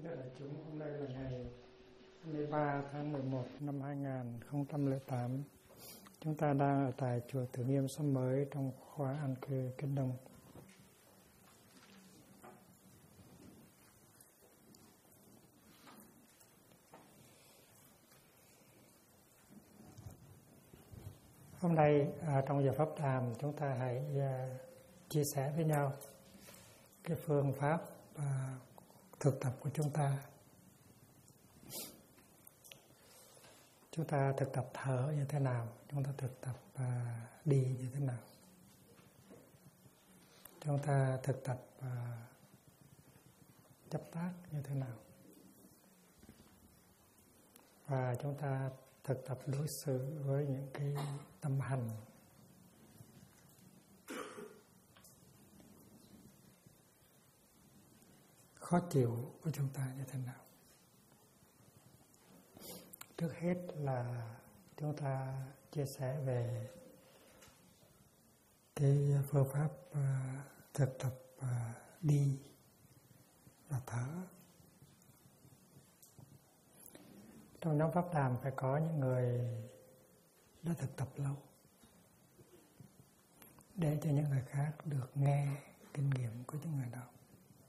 Thưa đại chúng, hôm nay là ngày 23 tháng 11 năm 2008. Chúng ta đang ở tại chùa Tử Nghiêm Xóm Mới trong khóa an cư Kinh Đông. Hôm nay trong giờ pháp đàm chúng ta hãy chia sẻ với nhau cái phương pháp thực tập của chúng ta. Chúng ta thực tập thở như thế nào? Chúng ta thực tập đi như thế nào? Chúng ta thực tập chấp tác như thế nào? Và chúng ta thực tập đối xử với những cái tâm hành khó chịu của chúng ta như thế nào? Trước hết là chúng ta chia sẻ về cái phương pháp thực tập đi và thở. Trong nhóm pháp đàm phải có những người đã thực tập lâu để cho những người khác được nghe kinh nghiệm của những người đó.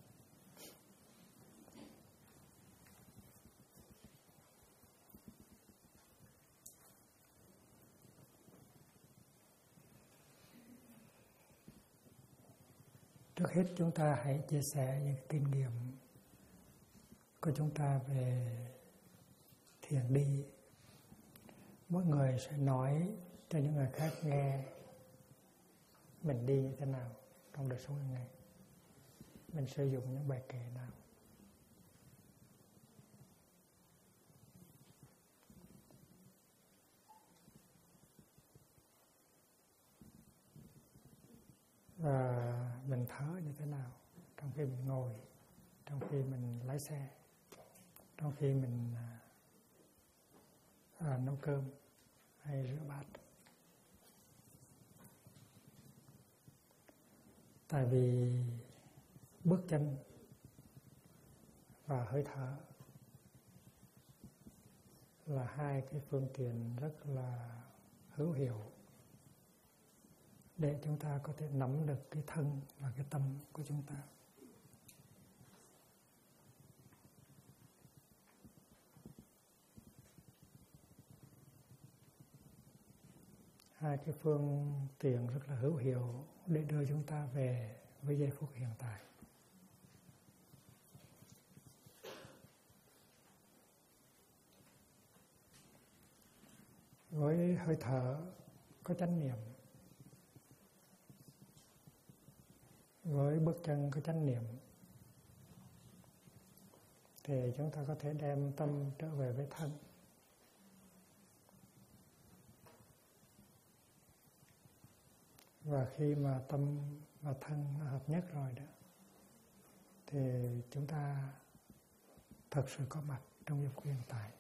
Trước hết chúng ta hãy chia sẻ những kinh nghiệm của chúng ta về thiền đi. Mỗi người sẽ nói cho những người khác nghe mình đi như thế nào trong đời sống hàng ngày, mình sử dụng những bài kệ nào. Và mình thở như thế nào trong khi mình ngồi, trong khi mình lái xe, trong khi mình nấu cơm hay rửa bát. Tại vì bước chân và hơi thở là hai cái phương tiện rất là hữu hiệu để chúng ta có thể nắm được cái thân và cái tâm của chúng ta. Hai cái phương tiện rất là hữu hiệu để đưa chúng ta về với giây phút hiện tại. Với hơi thở có chánh niệm, với bước chân có chánh niệm, thì chúng ta có thể đem tâm trở về với thân. Và khi mà tâm và thân nó hợp nhất rồi đó, thì chúng ta thật sự có mặt trong giây phút hiện tại.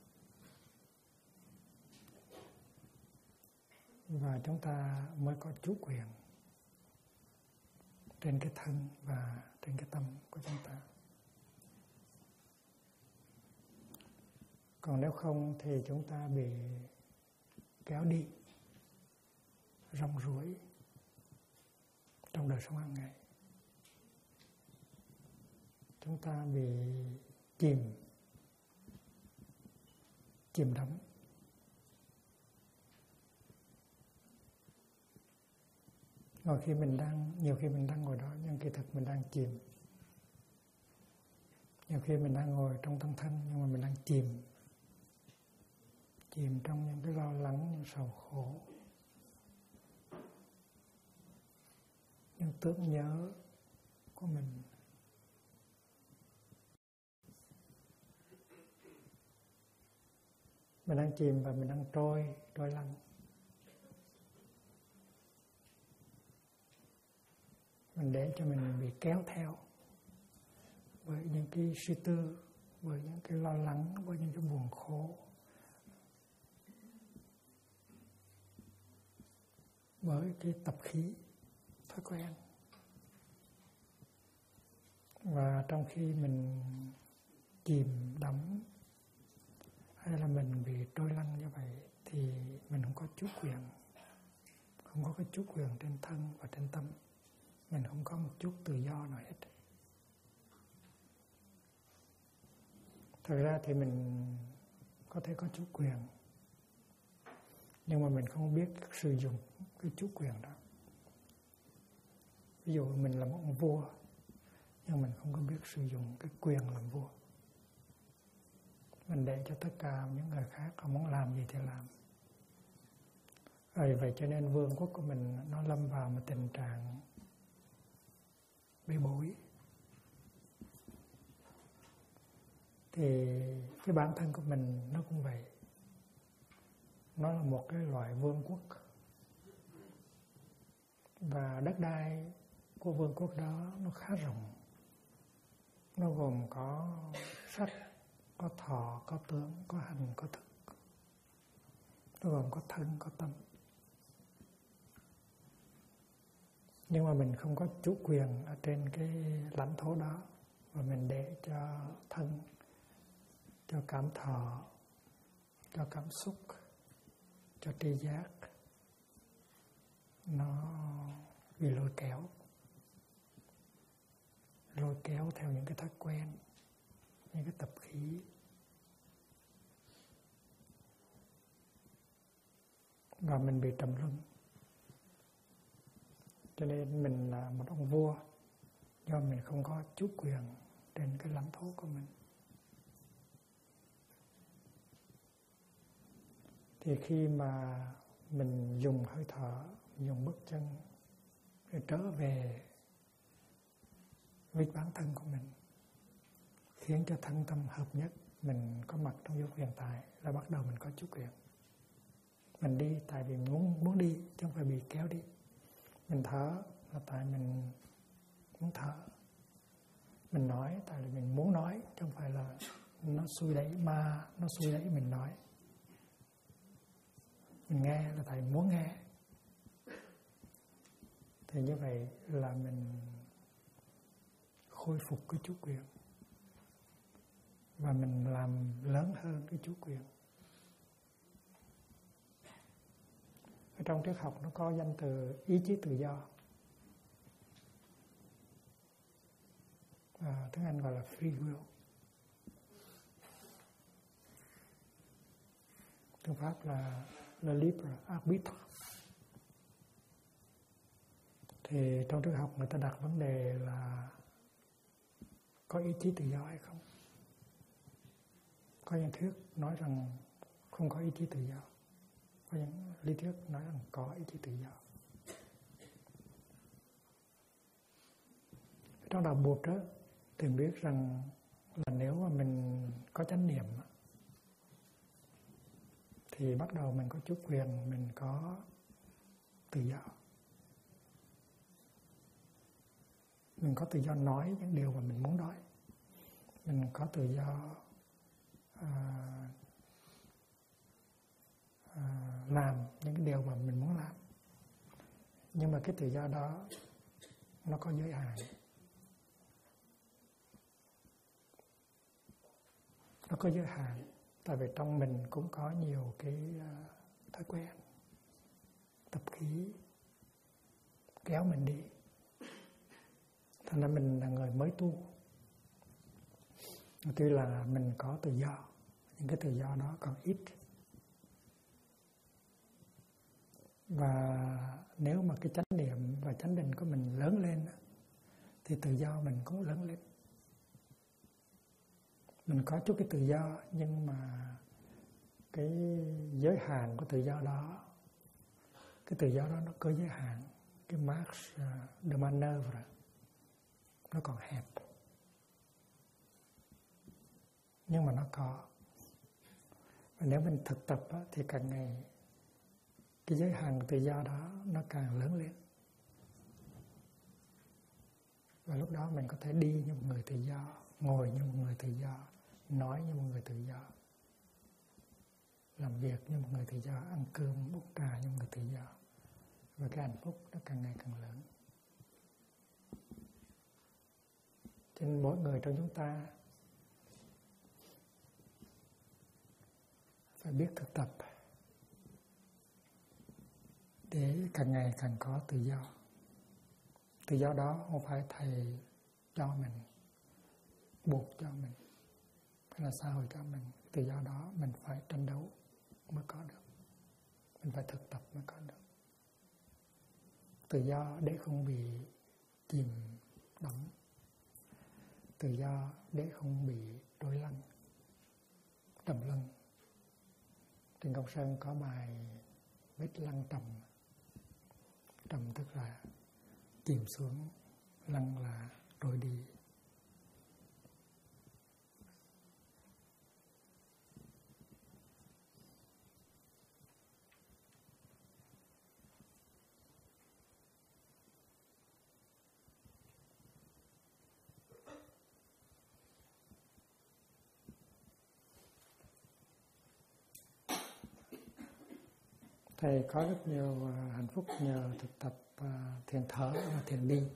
Và chúng ta mới có chủ quyền trên cái thân và trên cái tâm của chúng ta. Còn nếu không thì chúng ta bị kéo đi, rong ruổi trong đời sống hàng ngày. Chúng ta bị chìm đắm. Nhiều khi mình đang ngồi đó, nhưng kỳ thực mình đang chìm. Nhiều khi mình đang ngồi trong tâm thân, nhưng mà mình đang chìm trong những cái lo lắng, những sầu khổ, những tưởng nhớ của mình. Mình đang chìm và mình đang trôi lăn. Mình để cho mình bị kéo theo bởi những cái suy tư, bởi những cái lo lắng, bởi những cái buồn khổ, bởi cái tập khí, thói quen. Và trong khi mình chìm đắm, hay là mình bị trôi lăn như vậy, thì mình không có chủ quyền, không có cái chủ quyền trên thân và trên tâm. Mình không có một chút tự do nào hết. Thật ra thì mình có thể có chủ quyền, nhưng mà mình không biết sử dụng cái chủ quyền đó. Ví dụ mình là một ông vua, nhưng mình không có biết sử dụng cái quyền làm vua. Mình để cho tất cả những người khác họ muốn làm gì thì làm. Vậy cho nên vương quốc của mình nó lâm vào một tình trạng bê bối. Thì cái bản thân của mình nó cũng vậy. Nó là một cái loại vương quốc. Và đất đai của vương quốc đó nó khá rộng. Nó gồm có sắc, có thọ, có tướng, có hành, có thức. Nó gồm có thân, có tâm. Nhưng mà mình không có chủ quyền ở trên cái lãnh thổ đó. Và mình để cho thân, cho cảm thọ, cho cảm xúc, cho tri giác nó bị lôi kéo theo những cái thói quen, những cái tập khí. Và mình bị trầm luân. Cho nên mình là một ông vua, do mình không có chủ quyền trên cái lãnh thổ của mình. Thì khi mà mình dùng hơi thở, dùng bước chân để trở về với bản thân của mình, khiến cho thân tâm hợp nhất, mình có mặt trong giây phút hiện tại, là bắt đầu mình có chủ quyền. Mình đi tại vì muốn đi, chứ không phải bị kéo đi. Mình thở là tại mình muốn thở. Mình nói tại vì mình muốn nói, chứ không phải là nó xui đẩy mình nói. Mình nghe là tại muốn nghe. Thì như vậy là mình khôi phục cái chủ quyền. Và mình làm lớn hơn cái chủ quyền. Ở trong triết học nó có danh từ ý chí tự do. Tiếng Anh gọi là free will. Tiếng Pháp là le libre arbitre. Thì trong triết học người ta đặt vấn đề là có ý chí tự do hay không. Có những thuyết nói rằng không có ý chí tự do. Có những lý thuyết nói rằng có ý chí tự do. Trong đạo Bụt đó, thì biết rằng là nếu mà mình có chánh niệm thì bắt đầu mình có chủ quyền, mình có tự do. Mình có tự do nói những điều mà mình muốn nói. Mình có tự do làm những cái điều mà mình muốn làm. Nhưng mà cái tự do đó nó có giới hạn. Nó có giới hạn. Tại vì trong mình cũng có nhiều cái thói quen, tập khí kéo mình đi. Thành ra mình là người mới tu. Tuy là mình có tự do, nhưng cái tự do đó còn ít. Và nếu mà cái chánh niệm và chánh định của mình lớn lên thì tự do mình cũng lớn lên. Mình có chút cái tự do, nhưng mà cái giới hạn của tự do đó, cái tự do đó nó có giới hạn. Cái marge de manœuvre nó còn hẹp. Nhưng mà nó có. Và nếu mình thực tập thì càng ngày cái giới hạn của tự do đó nó càng lớn lên. Và lúc đó mình có thể đi như một người tự do, ngồi như một người tự do, nói như một người tự do, làm việc như một người tự do, ăn cơm, uống trà như một người tự do. Và cái hạnh phúc nó càng ngày càng lớn. Cho nên mỗi người trong chúng ta phải biết thực tập để càng ngày càng có tự do. Tự do đó không phải thầy cho mình, buộc cho mình, hay là xã hội cho mình. Tự do đó mình phải tranh đấu mới có được, mình phải thực tập mới có được. Tự do để không bị chìm đắm, tự do để không bị trôi lăn, trầm luân. Trên Công Sơn có bài vết lăn trầm. Trầm tức là chìm xuống, lăn là trôi đi. Thầy có rất nhiều hạnh phúc nhờ thực tập thiền thở và thiền đi.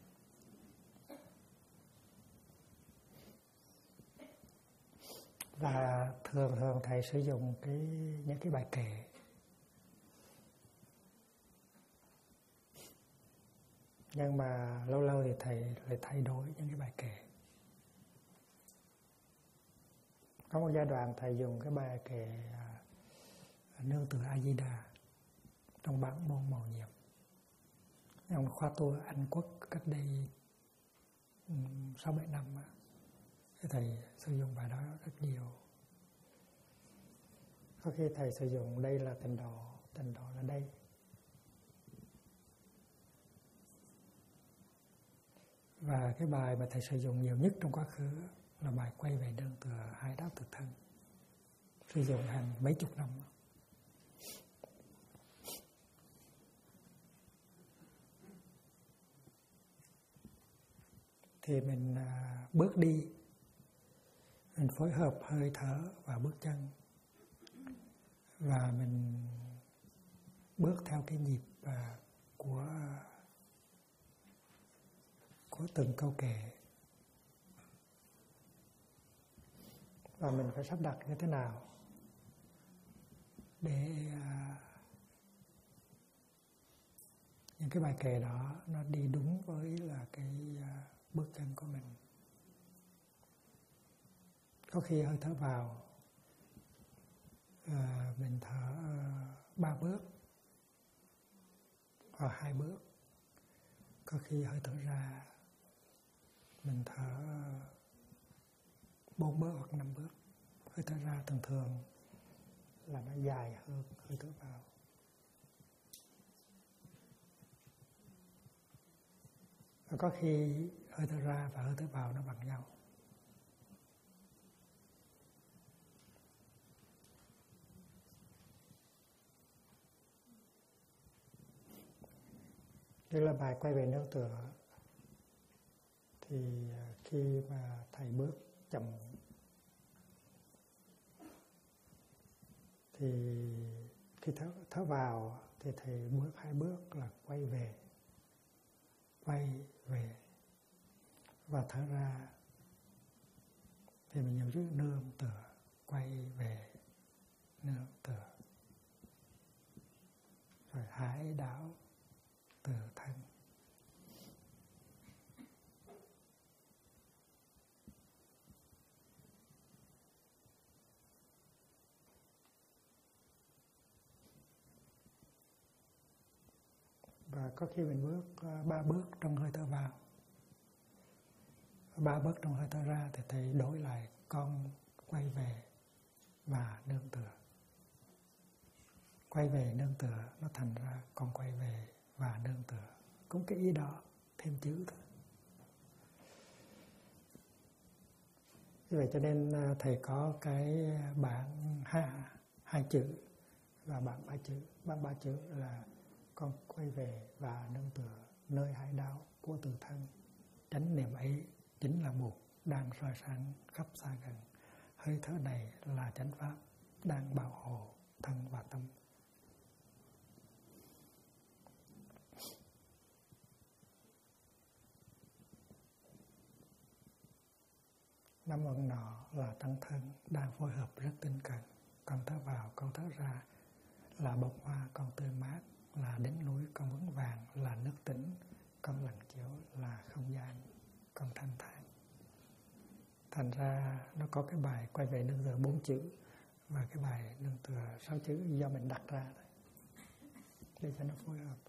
Và thường thầy sử dụng những cái bài kệ. Nhưng mà lâu lâu thì thầy lại thay đổi những cái bài kệ. Có một giai đoạn thầy dùng cái bài kệ Nương Tựa A Di Đà trong bản môn màu nhiệm. Trong khóa tu Anh Quốc cách đây 6-7 năm, thầy sử dụng bài đó rất nhiều. Có khi thầy sử dụng đây là tịnh độ là đây. Và cái bài mà thầy sử dụng nhiều nhất trong quá khứ là bài Quay Về Nương Tựa Hai Đạo Thực Thân, sử dụng hàng mấy chục năm. Thì mình bước đi, mình phối hợp hơi thở và bước chân, và mình bước theo cái nhịp của từng câu kệ. Và mình phải sắp đặt như thế nào để những cái bài kệ đó nó đi đúng với là cái bước chân của mình. Có khi hơi thở vào mình thở 3 bước hoặc 2 bước. Có khi hơi thở ra mình thở 4 bước hoặc 5 bước. Hơi thở ra thường là nó dài hơn hơi thở vào. Và có khi hơi thở ra và hơi thở vào nó bằng nhau. Đây là bài Quay Về Nương Tựa. Thì khi mà thầy bước chậm thì khi thở vào thì thầy bước 2 bước là quay về, và thở ra thì mình nhớ chữ nương tựa, quay về nương tựa, rồi hải đảo từ thân. Và có khi mình bước 3 bước trong hơi thở vào, 3 bước trong hơi thở ra thì thầy đổi lại con quay về và nương tựa. Quay về nương tựa nó thành ra con quay về và nương tựa. Cũng cái ý đó, thêm chữ thôi. Như vậy cho nên thầy có cái bản 2 chữ và bản 3 chữ. Bản 3 chữ là con quay về và nương tựa nơi hải đảo của tự thân. Chánh niệm ấy chính là một đang soi sáng khắp xa gần. Hơi thở này là chánh pháp đang bảo hộ thân và tâm. Năm ẩn nọ là tăng thân đang phối hợp rất tinh cần con thở vào, con thở ra, là bông hoa con tươi mát, là đỉnh núi con vững vàng, là nước tĩnh con lặng chiếu, là không gian con thanh thản. Thành ra nó có cái bài quay về nương tựa 4 chữ và cái bài nương tựa 6 chữ do mình đặt ra thôi, để cho nó phối hợp.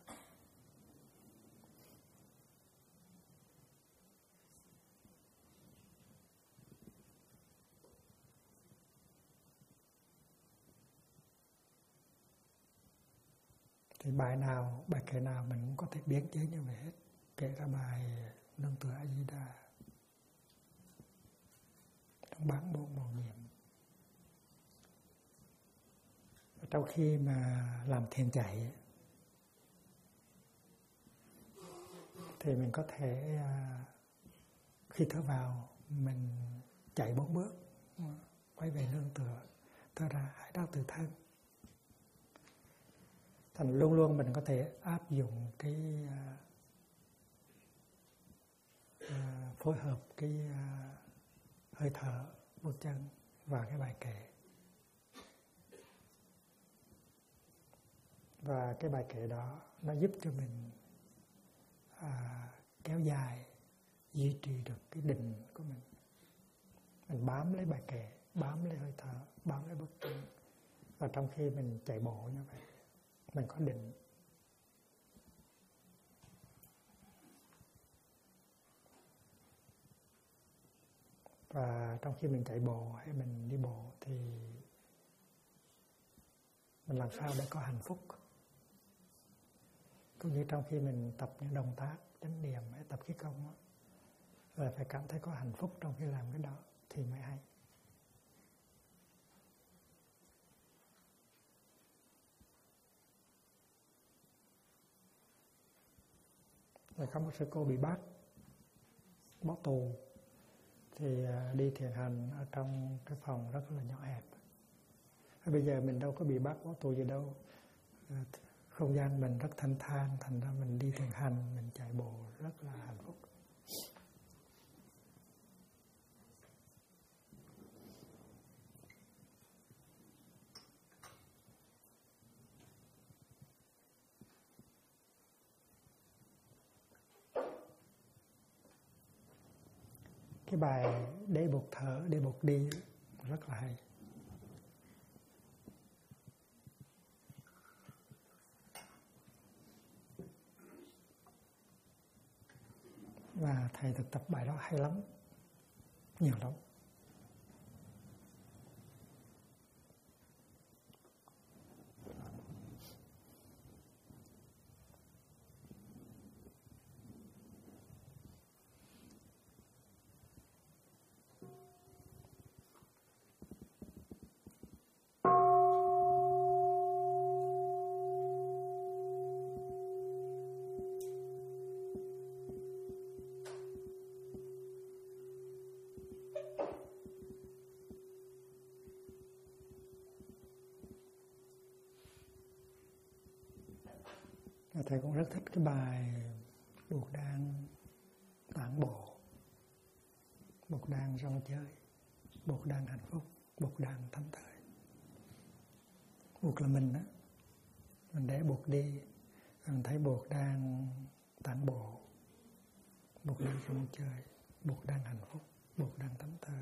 Thì bài nào, bài kệ nào mình cũng có thể biến chế như vậy hết, kể cả bài nương tựa A Di Đà trong bản môn màu nhiệm. Trong khi mà làm thiền chạy thì mình có thể khi thở vào mình chạy 4 bước, quay về nương tựa, thở ra hãy đau từ thân. Thành luôn luôn mình có thể áp dụng cái phối hợp cái hơi thở bước chân và cái bài kệ. Và cái bài kệ đó nó giúp cho mình kéo dài, duy trì được cái định của mình. Mình bám lấy bài kệ, bám lấy hơi thở, bám lấy bước chân. Và trong khi mình chạy bộ như vậy, mình có định. Và trong khi mình chạy bộ hay mình đi bộ thì mình làm sao để có hạnh phúc. Cũng như trong khi mình tập những động tác chánh niệm hay tập khí công đó, là phải cảm thấy có hạnh phúc trong khi làm cái đó thì mới hay. Rồi có một sư cô bị bắt bỏ tù thì đi thiền hành ở trong cái phòng rất là nhỏ hẹp. Bây giờ mình đâu có bị bắt bỏ tù gì đâu, không gian mình rất thanh thang, thành ra mình đi thiền hành, mình chạy bộ rất là hạnh phúc. Cái bài để buộc thở, để buộc đi rất là hay. Và thầy thực tập bài đó hay lắm, nhiều lắm. Thầy cũng rất thích cái bài buộc đang tản bộ, buộc đang rong chơi, buộc đang hạnh phúc, buộc đang thánh thời. Buộc là mình đó, mình để buộc đi, mình thấy buộc đang tản bộ, buộc đang rong chơi, buộc đang hạnh phúc, buộc đang thánh thời.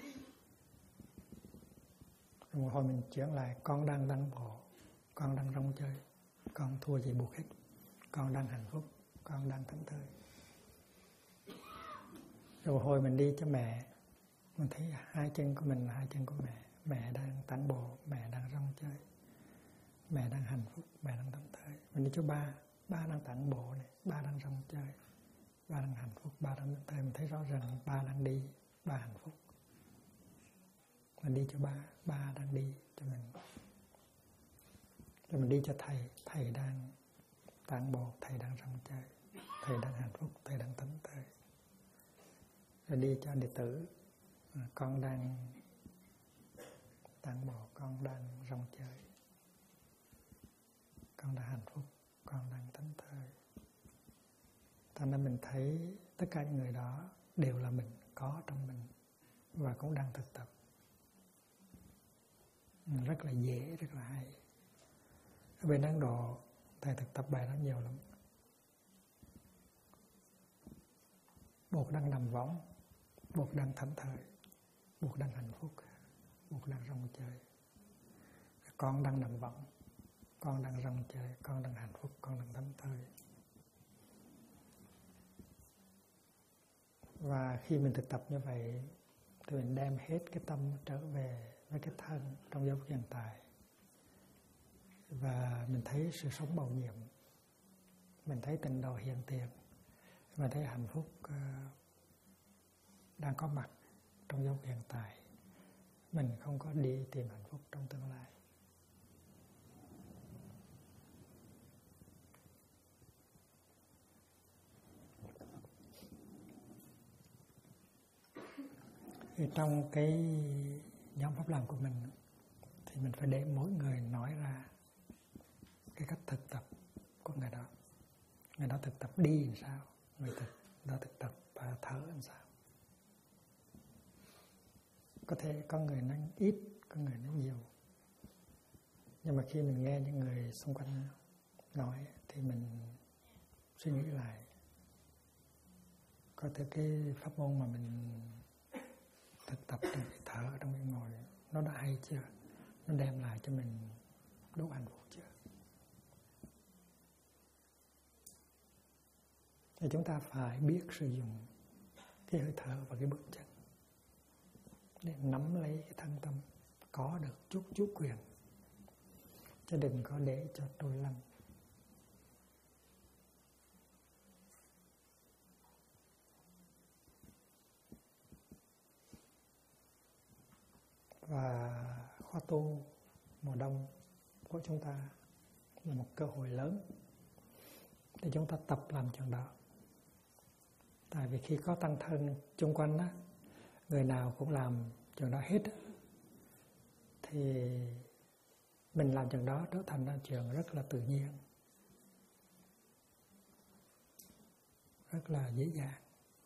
Rồi một hồi mình chuyển lại, con đang tản bộ, con đang rong chơi, con thua gì buộc hết, con đang hạnh phúc, con đang thánh thời. Rồi một hồi mình đi cho mẹ, mình thấy hai chân của mình là hai chân của mẹ, mẹ đang tản bộ, mẹ đang rong chơi, mẹ đang hạnh phúc, mẹ đang thánh thời. Mình đi cho ba, ba đang tản bộ này, ba đang rong chơi, ba đang hạnh phúc, ba đang thánh thời. Mình thấy rõ ràng ba đang đi, ba hạnh phúc. Mình đi cho ba, ba đang đi cho mình. Rồi mình đi cho thầy, thầy đang tản bộ, thầy đang rong chơi, thầy đang hạnh phúc, thầy đang thánh thời. Rồi đi cho đệ tử, con đang tản bộ, con đang rong chơi, con đang hạnh phúc, con đang thánh thời. Thành ra mình thấy tất cả những người đó đều là mình, có trong mình và cũng đang thực tập. rất là dễ, rất là hay. Ở bên Ấn Độ thầy thực tập bài đó nhiều lắm. Bột đang nằm võng, bột đang thảnh thơi, bột đang hạnh phúc, bột đang rong chơi. Con đang nằm võng, con đang rong chơi, con đang hạnh phúc, con đang thảnh thơi. Và khi mình thực tập như vậy thì mình đem hết cái tâm trở về với cái thân trong giây phút hiện tại. Và mình thấy sự sống màu nhiệm, mình thấy tịnh độ hiện tiền, mình thấy hạnh phúc đang có mặt trong giây phút hiện tại. Mình không có đi tìm hạnh phúc trong tương lai. Thì trong cái nhóm pháp làm của mình thì mình phải để mỗi người nói ra cái cách thực tập của người đó. Người đó thực tập đi làm sao, người đó thực tập thở làm sao. Có thể có người nói ít, có người nói nhiều. Nhưng mà khi mình nghe những người xung quanh nói thì mình suy nghĩ lại. Có thể cái pháp môn mà mình thực tập trong cái thở, trong cái ngồi, nó đã hay chưa? Nó đem lại cho mình đủ hạnh phúc chưa? Thì chúng ta phải biết sử dụng cái hơi thở và cái bước chân để nắm lấy cái thân tâm, có được chút chủ quyền, chứ đừng có để cho trôi lăn. Và khóa tu mùa đông của chúng ta là một cơ hội lớn để chúng ta tập làm chuyện đó. Tại vì khi có tăng thân chung quanh đó, người nào cũng làm chuyện đó hết, thì mình làm chuyện đó trở thành ra chuyện rất là tự nhiên, rất là dễ dàng.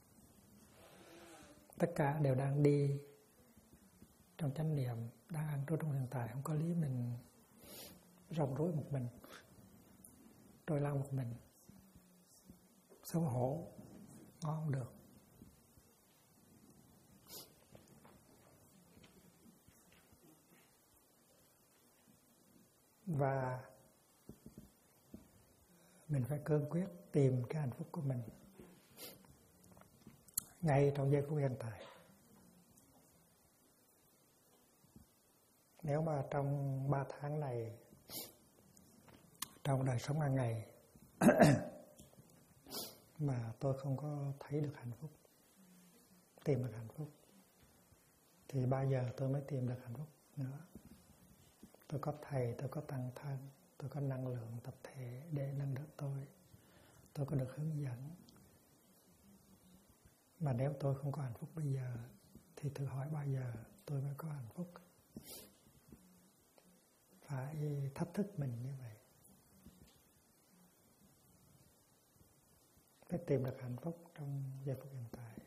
Tất cả đều đang đi trong chánh niệm, đang ăn trôi trong hiện tại. Không có lý mình rong rối một mình, trôi lăn một mình, xấu hổ, ngon không được. Và mình phải cương quyết tìm cái hạnh phúc của mình ngay trong giây phút hiện tại. Nếu mà trong 3 tháng này, trong đời sống hàng ngày mà tôi không có thấy được hạnh phúc, tìm được hạnh phúc, thì bao giờ tôi mới tìm được hạnh phúc nữa? Tôi có thầy, tôi có tăng thân, tôi có năng lượng tập thể để nâng đỡ tôi có được hướng dẫn. Mà nếu tôi không có hạnh phúc bây giờ, thì thử hỏi bao giờ tôi mới có hạnh phúc? Phải thách thức mình như vậy. Phải tìm được hạnh phúc trong giây phút hiện tại.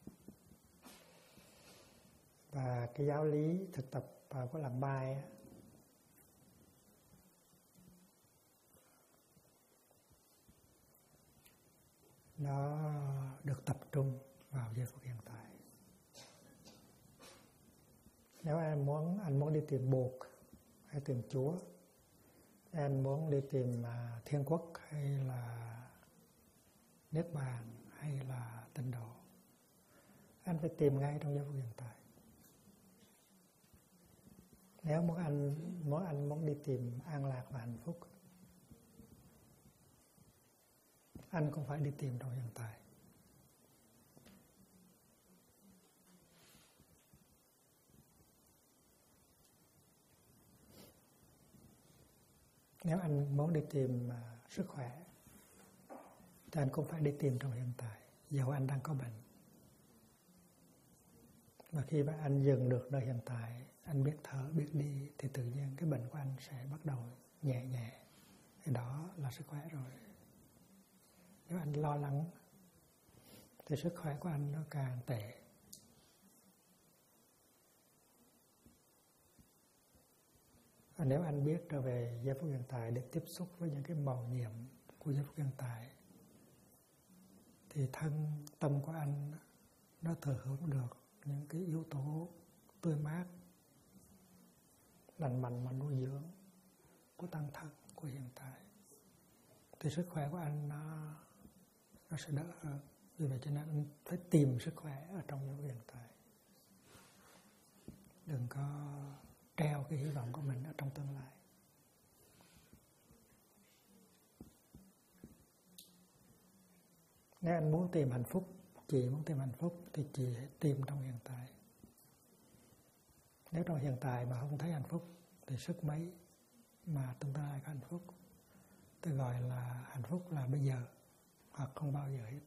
Và cái giáo lý thực tập của làm bài á, nó được tập trung vào giây phút hiện tại. Nếu anh muốn đi tìm Bụt hay tìm Chúa, anh muốn đi tìm Thiên Quốc hay là Niết Bàn hay là tịnh độ, anh phải tìm ngay trong giây phút hiện tại. Nếu anh muốn đi tìm an lạc và hạnh phúc, anh cũng phải đi tìm trong hiện tại. Nếu anh muốn đi tìm sức khỏe, thì anh cũng phải đi tìm trong hiện tại, dẫu anh đang có bệnh. Và khi mà anh dừng được nơi hiện tại, anh biết thở, biết đi, thì tự nhiên cái bệnh của anh sẽ bắt đầu nhẹ nhẹ. Thì đó là sức khỏe rồi. Nếu anh lo lắng, thì sức khỏe của anh nó càng tệ. Và nếu anh biết trở về giây phút hiện tại để tiếp xúc với những cái màu nhiệm của giây phút hiện tại, thì thân tâm của anh nó thừa hưởng được những cái yếu tố tươi mát, lành mạnh mà nuôi dưỡng của tăng thân của hiện tại, thì sức khỏe của anh nó sẽ đỡ hơn. Vì vậy cho nên anh phải tìm sức khỏe ở trong giây phút hiện tại, đừng có treo cái hy vọng của mình ở trong tương lai. Nếu anh muốn tìm hạnh phúc, chị muốn tìm hạnh phúc, thì chị hãy tìm trong hiện tại. Nếu trong hiện tại mà không thấy hạnh phúc, thì sức mấy mà tương lai có hạnh phúc. Tôi gọi là hạnh phúc là bây giờ, hoặc không bao giờ hết.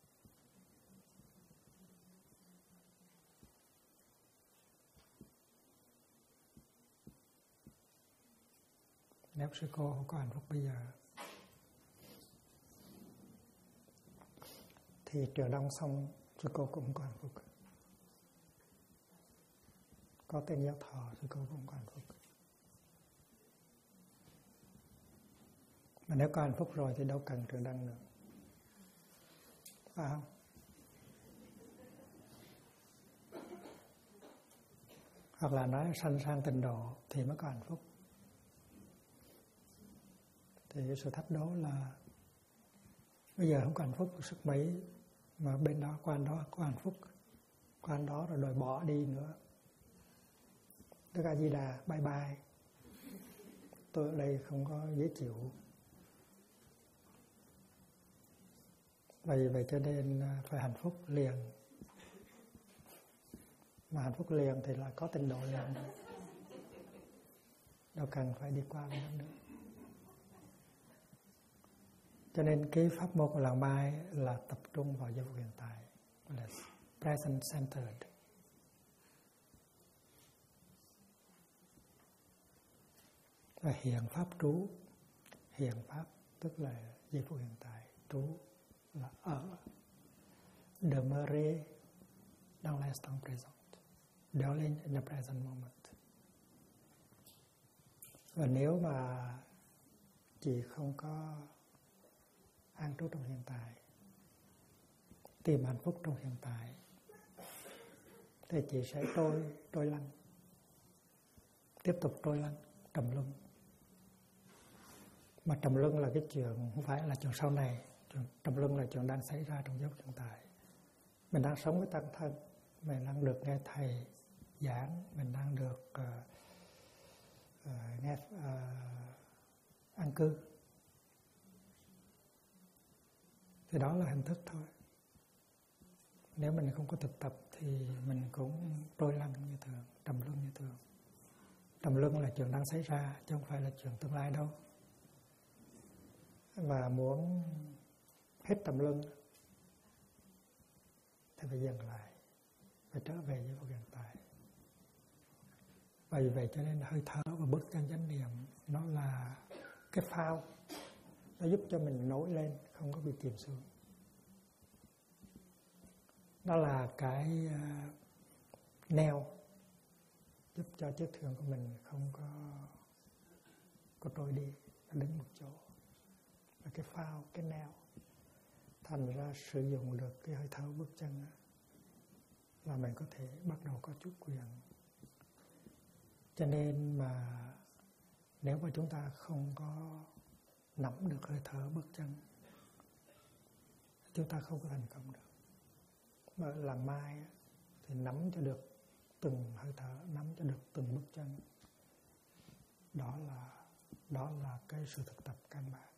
Nếu sư cô không có hạnh phúc bây giờ, thì Trường Đông xong sư cô cũng không có hạnh phúc. Có tên Giáo Thọ sư cô cũng không có hạnh phúc. Mà nếu có hạnh phúc rồi thì đâu cần Trường Đăng nữa, phải không? Hoặc là nói sanh sang tịnh độ thì mới có hạnh phúc. Thì cái sự thách đố là bây giờ không có hạnh phúc sức mấy, mà bên đó qua anh đó có hạnh phúc, qua anh đó rồi đòi bỏ đi nữa. Đức A Di Đà bye bye, tôi ở đây không có dễ chịu. Vậy cho nên phải hạnh phúc liền. Mà hạnh phúc liền thì là có tịnh độ liền, đâu cần phải đi qua nữa. Cho nên cái pháp môn của làng Mai là tập trung vào giây phút hiện tại, là present centered. Và hiện pháp trú, hiện pháp tức là giây phút hiện tại, trú là ở, demeure dans l'instant présent, dwelling in the present moment. Và nếu mà chị không có an trú trong hiện tại, tìm hạnh phúc trong hiện tại, thì chị sẽ trôi lăn, tiếp tục trôi lăn, trầm luân. Mà trầm luân là cái chuyện không phải là chuyện sau này, trầm luân là chuyện đang xảy ra trong giây phút hiện tại. Mình đang sống với tăng thân, mình đang được nghe thầy giảng, mình đang được nghe an cư, thì đó là hình thức thôi. Nếu mình không có thực tập thì mình cũng trôi lăn như thường, trầm luân như thường. Trầm luân là chuyện đang xảy ra chứ không phải là chuyện tương lai đâu. Và muốn hết trầm luân thì phải dừng lại, phải trở về với hiện tại. Và vì vậy cho nên hơi thở và bước chân chánh niệm nó là cái phao, nó giúp cho mình nổi lên, không có bị chìm xuống. Nó là cái neo giúp cho chiếc thuyền của mình không có trôi đi, nó đứng một chỗ. Và cái phao, cái neo, thành ra sử dụng được cái hơi thở bước chân là mình có thể bắt đầu có chút quyền. Cho nên mà nếu mà chúng ta không có nắm được hơi thở bước chân, chúng ta không có thành công được. Mà làng Mai thì nắm cho được từng hơi thở, nắm cho được từng bước chân. Đó là cái sự thực tập căn bản.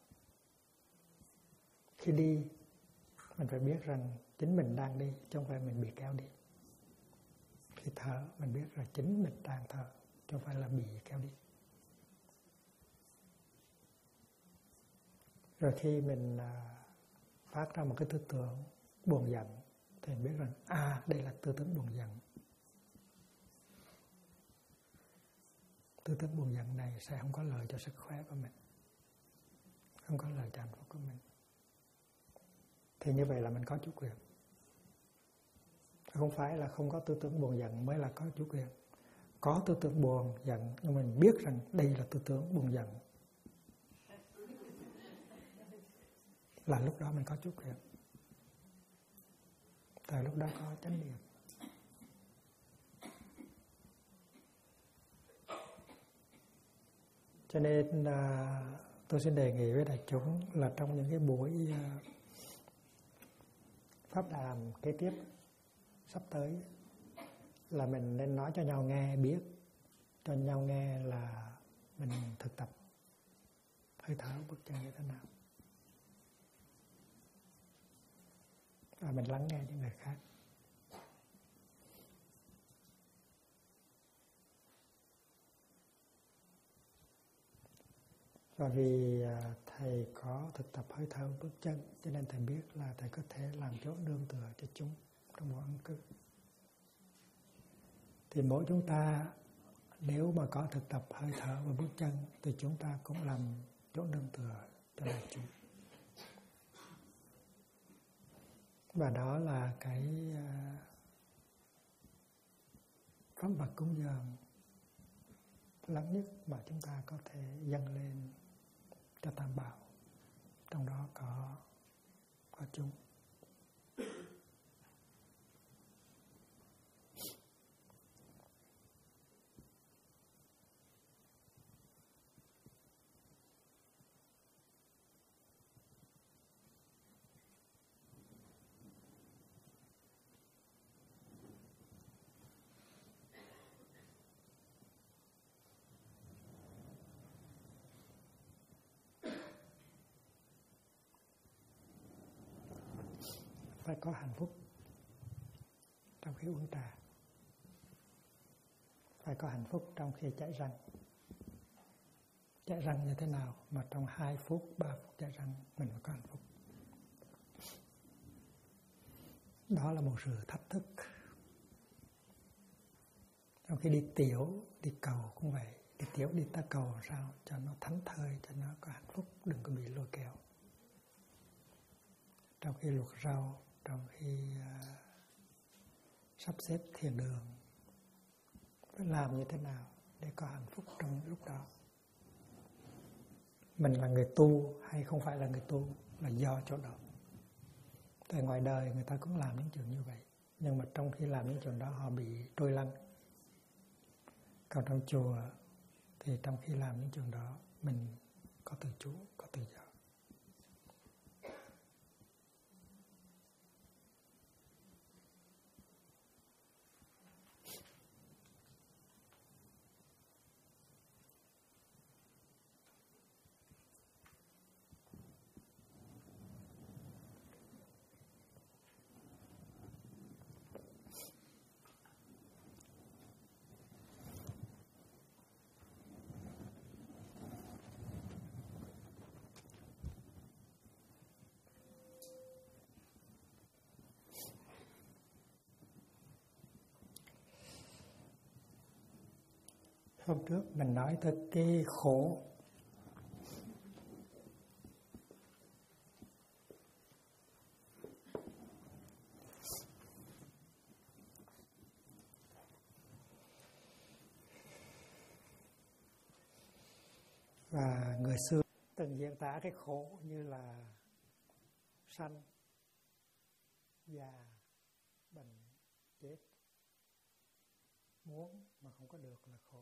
Khi đi, mình phải biết rằng chính mình đang đi, chứ không phải mình bị kéo đi. Khi thở, mình biết là chính mình đang thở, chứ không phải là bị kéo đi. Rồi khi mình phát ra một cái tư tưởng buồn giận, thì mình biết rằng đây là tư tưởng buồn giận. Tư tưởng buồn giận này sẽ không có lợi cho sức khỏe của mình, không có lợi cho hạnh phúc của mình. Thì như vậy là mình có chủ quyền. Không phải là không có tư tưởng buồn giận mới là có chủ quyền, có tư tưởng buồn giận, nhưng mình biết rằng đây là tư tưởng buồn giận, là lúc đó mình có chút hiểu. Tại lúc đó có chánh niệm. Cho nên tôi xin đề nghị với đại chúng là trong những cái buổi pháp đàm kế tiếp sắp tới là mình nên nói cho nhau nghe, biết cho nhau nghe là mình thực tập hơi thở bước chân như thế nào, và mình lắng nghe những người khác. Và vì thầy có thực tập hơi thở bước chân, cho nên thầy biết là thầy có thể làm chỗ nương tựa cho chúng trong mỗi ẩn cư. Thì mỗi chúng ta nếu mà có thực tập hơi thở và bước chân thì chúng ta cũng làm chỗ nương tựa cho đại chúng. Và đó là cái pháp vật cúng dường lớn nhất mà chúng ta có thể dâng lên cho Tam Bảo, trong đó có chúng. Phải có hạnh phúc trong khi uống trà, phải có hạnh phúc trong khi chải răng. Chải răng như thế nào mà trong 2 phút, 3 phút chải răng mình phải có hạnh phúc. Đó là một sự thách thức. Trong khi đi tiểu, đi cầu cũng vậy. Đi tiểu, đi ta cầu sao cho nó thảnh thơi, cho nó có hạnh phúc, đừng có bị lôi kéo. Trong khi luộc rau, trong khi sắp xếp thiền đường, phải làm như thế nào để có hạnh phúc trong lúc đó. Mình là người tu hay không phải là người tu là do chỗ đó. Tại ngoài đời người ta cũng làm những chuyện như vậy, nhưng mà trong khi làm những chuyện đó họ bị trôi lăn. Còn trong chùa thì trong khi làm những chuyện đó mình có tự chủ, có tự do. Hôm trước mình nói tới cái khổ. Và người xưa từng diễn tả cái khổ như là sanh, già, bệnh, chết. Muốn mà không có được là khổ.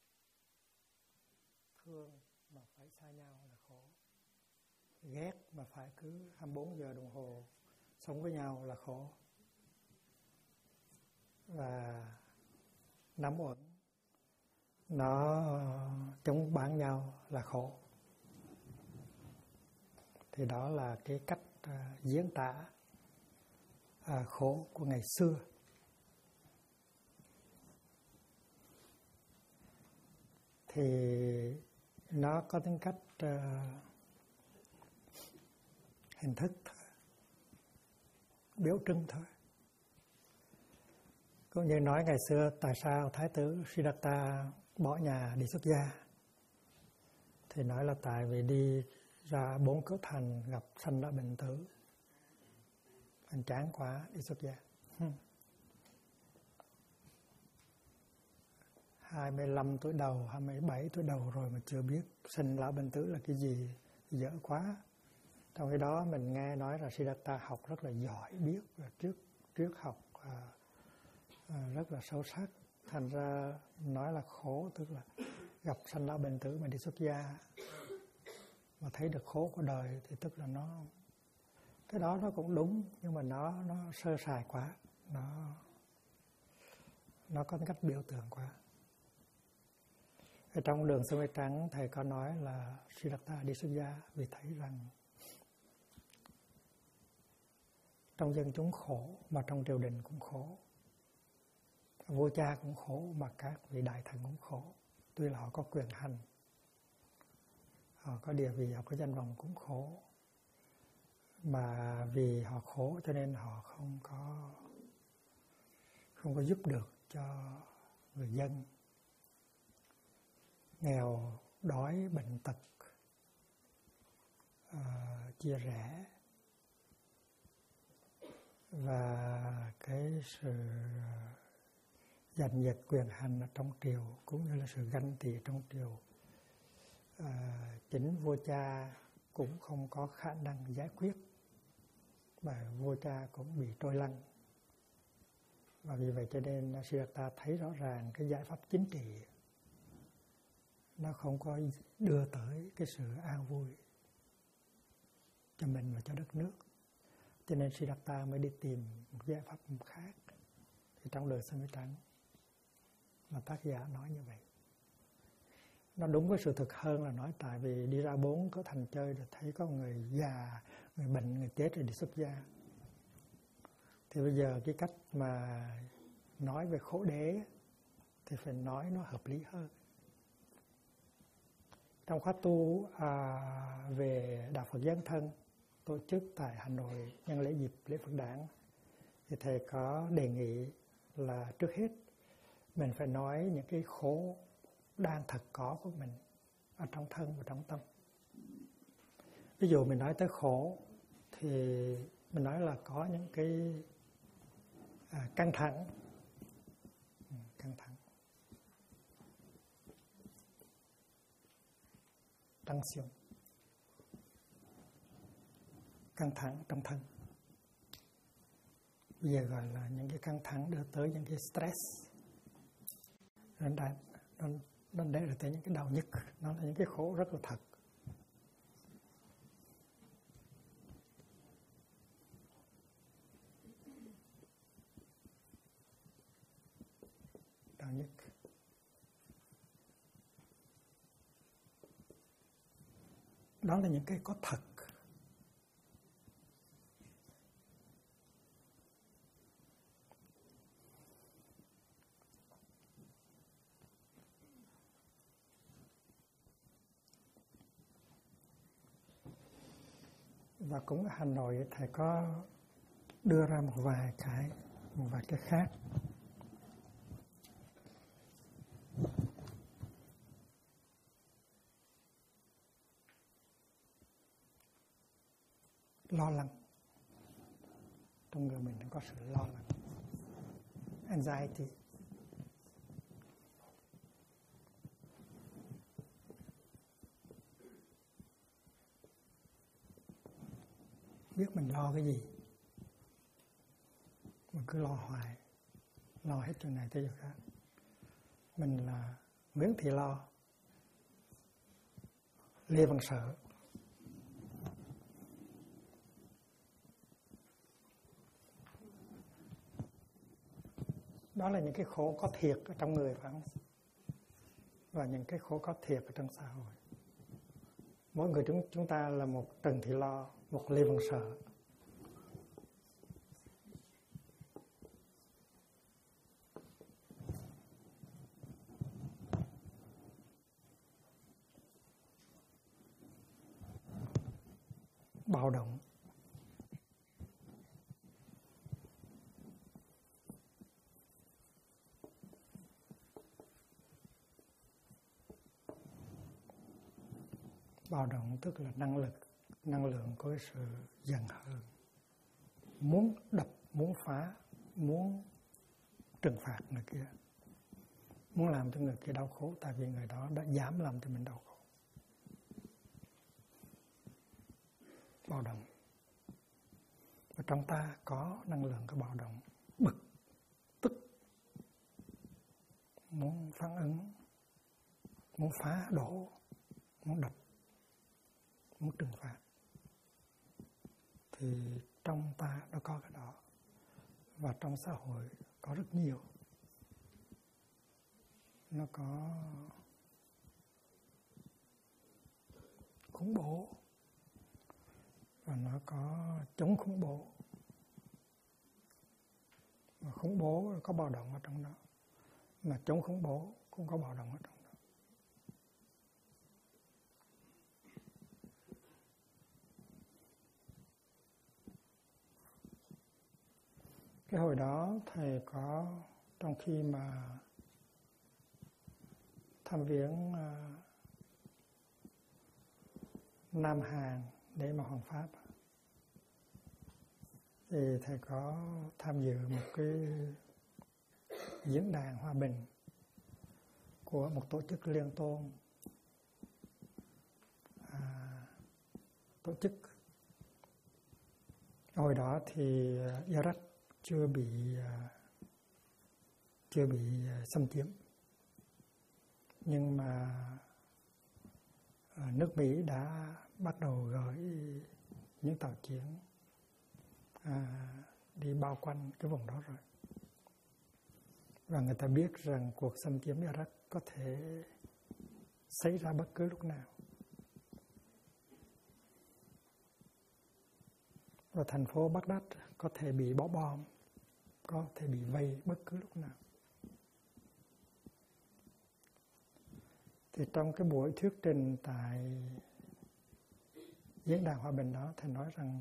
Thương mà phải xa nhau là khổ. Ghét mà phải cứ 24 giờ đồng hồ sống với nhau là khổ. Và nắm uẩn nó chống bán nhau là khổ. Thì đó là cái cách diễn tả khổ của ngày xưa. Thì nó có tính cách hình thức thôi, biểu trưng thôi. Cũng như nói ngày xưa tại sao Thái tử Siddhartha bỏ nhà đi xuất gia. Thì nói là tại vì đi ra 4 cửa thành gặp sanh lão bệnh tử, anh chán quá đi xuất gia. 25 tuổi đầu, 27 tuổi đầu rồi mà chưa biết sinh lão bệnh tử là cái gì, dở quá. Trong khi đó mình nghe nói là Siddhartha học rất là giỏi, biết và trước học rất là sâu sắc. Thành ra nói là khổ, tức là gặp sanh lão bệnh tử mà đi xuất gia mà thấy được khổ của đời thì tức là nó, cái đó nó cũng đúng, nhưng mà nó sơ sài quá, nó có cách biểu tượng quá. Ở trong Đường Sơ Mây Trắng thầy có nói là Siddhartha đi xuất gia vì thấy rằng trong dân chúng khổ mà trong triều đình cũng khổ, vua cha cũng khổ mà các vị đại thần cũng khổ. Tuy là họ có quyền hành, họ có địa vị, họ có danh vọng cũng khổ, mà vì họ khổ cho nên họ không có giúp được cho người dân nghèo đói bệnh tật, chia rẽ, và cái sự giành giật quyền hành ở trong triều cũng như là sự ganh tị trong triều. Chính vua cha cũng không có khả năng giải quyết, mà vua cha cũng bị trôi lăn. Và vì vậy cho nên Siddhartha thấy rõ ràng cái giải pháp chính trị nó không có đưa tới cái sự an vui cho mình và cho đất nước. Cho nên Siddhartha mới đi tìm một giải pháp khác. Thì trong Đời Sơ Mây Trắng là tác giả nói như vậy. Nó đúng với sự thực hơn là nói tại vì đi ra 4 có thành chơi rồi thấy có người già, người bệnh, người chết rồi đi xuất gia. Thì bây giờ cái cách mà nói về khổ đế thì phải nói nó hợp lý hơn. Trong khóa tu về Đạo Phật Giáng Thân tổ chức tại Hà Nội nhân lễ dịp lễ Phật Đản, thì thầy có đề nghị là trước hết mình phải nói những cái khổ đang thật có của mình ở trong thân và trong tâm. Ví dụ mình nói tới khổ thì mình nói là có những cái căng thẳng, tension, căng thẳng trong thân. Bây giờ gọi là những cái căng thẳng đưa tới những cái stress, nó để tới những cái đau nhức, nó là những cái khổ rất là thật. Đau nhức. Đó là những cái có thật. Và cũng ở Hà Nội thầy có đưa ra một vài cái khác. Lo lắng. Trong người mình có sự lo lắng, anxiety. Biết mình lo cái gì, mình cứ lo hoài, lo hết chuyện này tới chuyện khác. Mình là Nguyễn Thị Lo, Lê Văn Sợ. Đó là những cái khổ có thiệt ở trong người, phải không? Và những cái khổ có thiệt ở trong xã hội. Mỗi người chúng ta là một Trần Thị Lo, một Lê Văn Sợ. Bạo động. Bạo động tức là năng lượng có sự giận hờn, muốn đập, muốn phá, muốn trừng phạt này kia. muốn làm cho người kia đau khổ, tại vì người đó đã dám làm cho mình đau khổ. Bạo động. Và trong ta có năng lượng của bạo động, bực, tức, muốn phản ứng, muốn phá đổ, muốn đập, muốn trừng phạt. Thì trong ta nó có cái đó. Và trong xã hội có rất nhiều. Nó có khủng bố và nó có chống khủng bố. Và khủng bố có bạo động ở trong đó, mà chống khủng bố cũng có bạo động ở trong đó. Cái hồi đó thầy có, trong khi mà thăm viếng Nam Hàn để mà hoằng pháp, thì thầy có tham dự một cái diễn đàn hòa bình của một tổ chức liên tôn tổ chức. Hồi đó thì Iraq chưa bị xâm chiếm, nhưng mà nước Mỹ đã bắt đầu gửi những tàu chiến đi bao quanh cái vùng đó rồi. Và người ta biết rằng cuộc xâm chiếm Iraq có thể xảy ra bất cứ lúc nào. Và thành phố Baghdad có thể bị bỏ bom, có thể bị vây bất cứ lúc nào. Thì trong cái buổi thuyết trình tại diễn đàn hòa bình đó, thầy nói rằng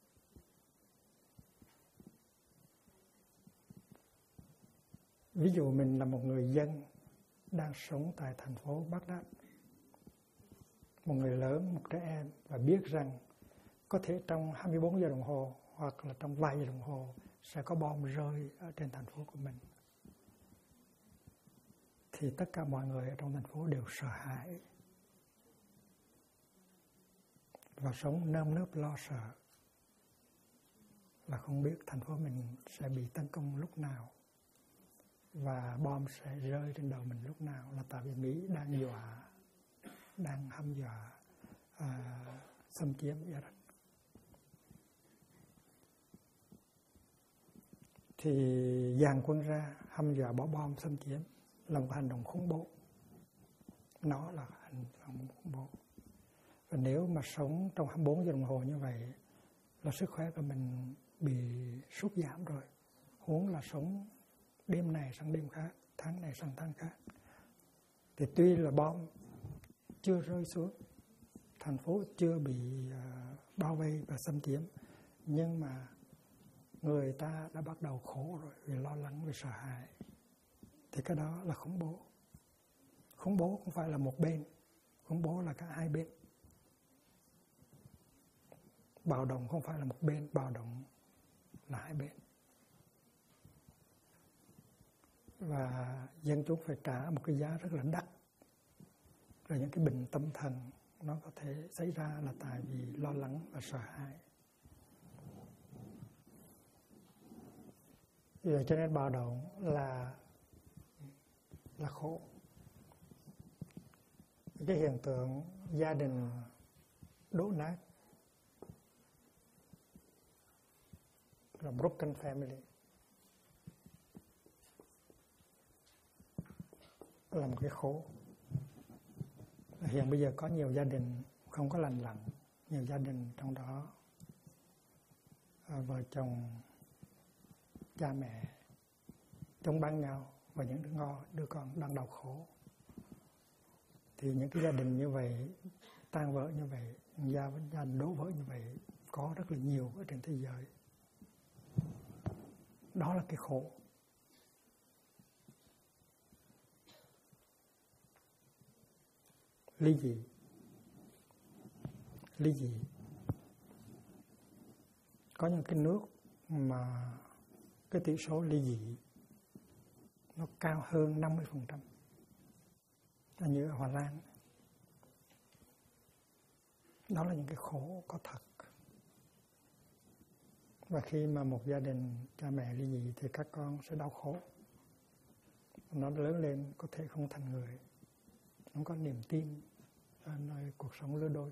ví dụ mình là một người dân đang sống tại thành phố Baghdad, một người lớn, một trẻ em, và biết rằng có thể trong 24 giờ đồng hồ hoặc là trong vài giờ đồng hồ sẽ có bom rơi ở trên thành phố của mình. Thì tất cả mọi người ở trong thành phố đều sợ hãi và sống nơm nớp lo sợ, là không biết thành phố mình sẽ bị tấn công lúc nào và bom sẽ rơi trên đầu mình lúc nào, là tại vì Mỹ đang dọa, đang hăm dọa xâm chiếm Iraq. Thì dàn quân ra hăm dọa bỏ bom xâm chiếm là một hành động khủng bố. Nó là hành động khủng bố. Và nếu mà sống trong 24 giờ đồng hồ như vậy là sức khỏe của mình bị sút giảm rồi. Huống là sống đêm này sang đêm khác, tháng này sang tháng khác. Thì tuy là bom chưa rơi xuống, thành phố chưa bị bao vây và xâm chiếm, nhưng mà người ta đã bắt đầu khổ rồi, vì lo lắng, vì sợ hãi. Thì cái đó là khủng bố. Khủng bố không phải là một bên, khủng bố là cả hai bên. Bạo động không phải là một bên, bạo động là hai bên. Và dân chúng phải trả một cái giá rất là đắt. Rồi những cái bệnh tâm thần nó có thể xảy ra là tại vì lo lắng và sợ hãi. Vì cho nên bạo động là khổ. Cái hiện tượng gia đình đổ nát là broken family, là một cái khổ. Hiện bây giờ có nhiều gia đình không có lành lặn, nhiều gia đình trong đó vợ chồng, cha mẹ chống bán nhau và những đứa con đang đau khổ. Thì những cái gia đình như vậy, tan vỡ như vậy, gia đình đổ vỡ như vậy có rất là nhiều ở trên thế giới. Đó là cái khổ. Ly dị. Có những cái nước mà cái tỷ số ly dị nó cao hơn 50%. như ở Hòa Lan. Đó là những cái khổ có thật. Và khi mà một gia đình cha mẹ ly dị thì các con sẽ đau khổ. Nó lớn lên có thể không thành người, không có niềm tin ở nơi cuộc sống lứa đôi.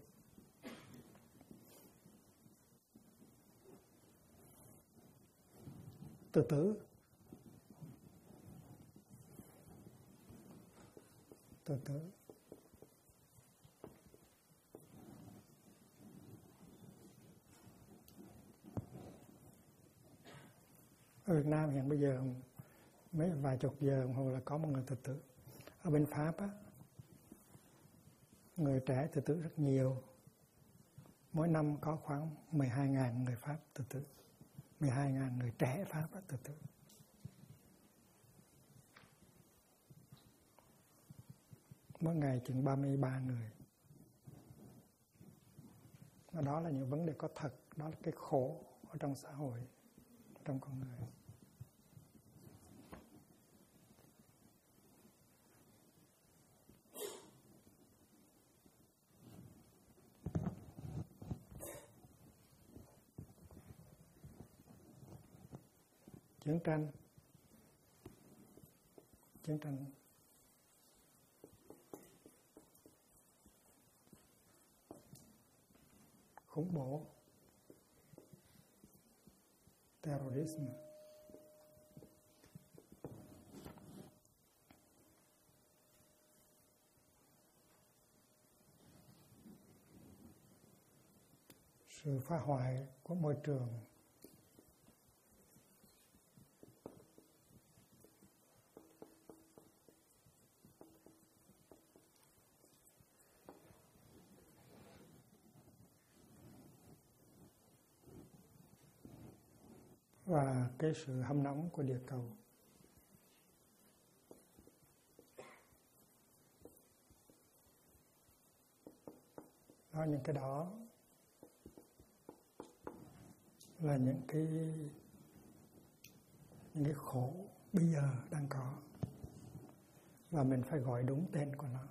Tự tử ở Việt Nam hiện bây giờ mấy vài chục giờ đồng hồ là có một người tự tử. Ở bên Pháp á, người trẻ tự tử rất nhiều. Mỗi năm có khoảng 12.000 người Pháp tự tử. 12.000 người trẻ Pháp tự tử. Mỗi ngày chừng 33 người. Và đó là những vấn đề có thật. Đó là cái khổ ở trong xã hội, trong con người. Chiến tranh khủng bố, terrorism, sự phá hoại của môi trường, và cái sự hâm nóng của địa cầu. Đó, những cái đó là những cái khổ bây giờ đang có, và mình phải gọi đúng tên của nó.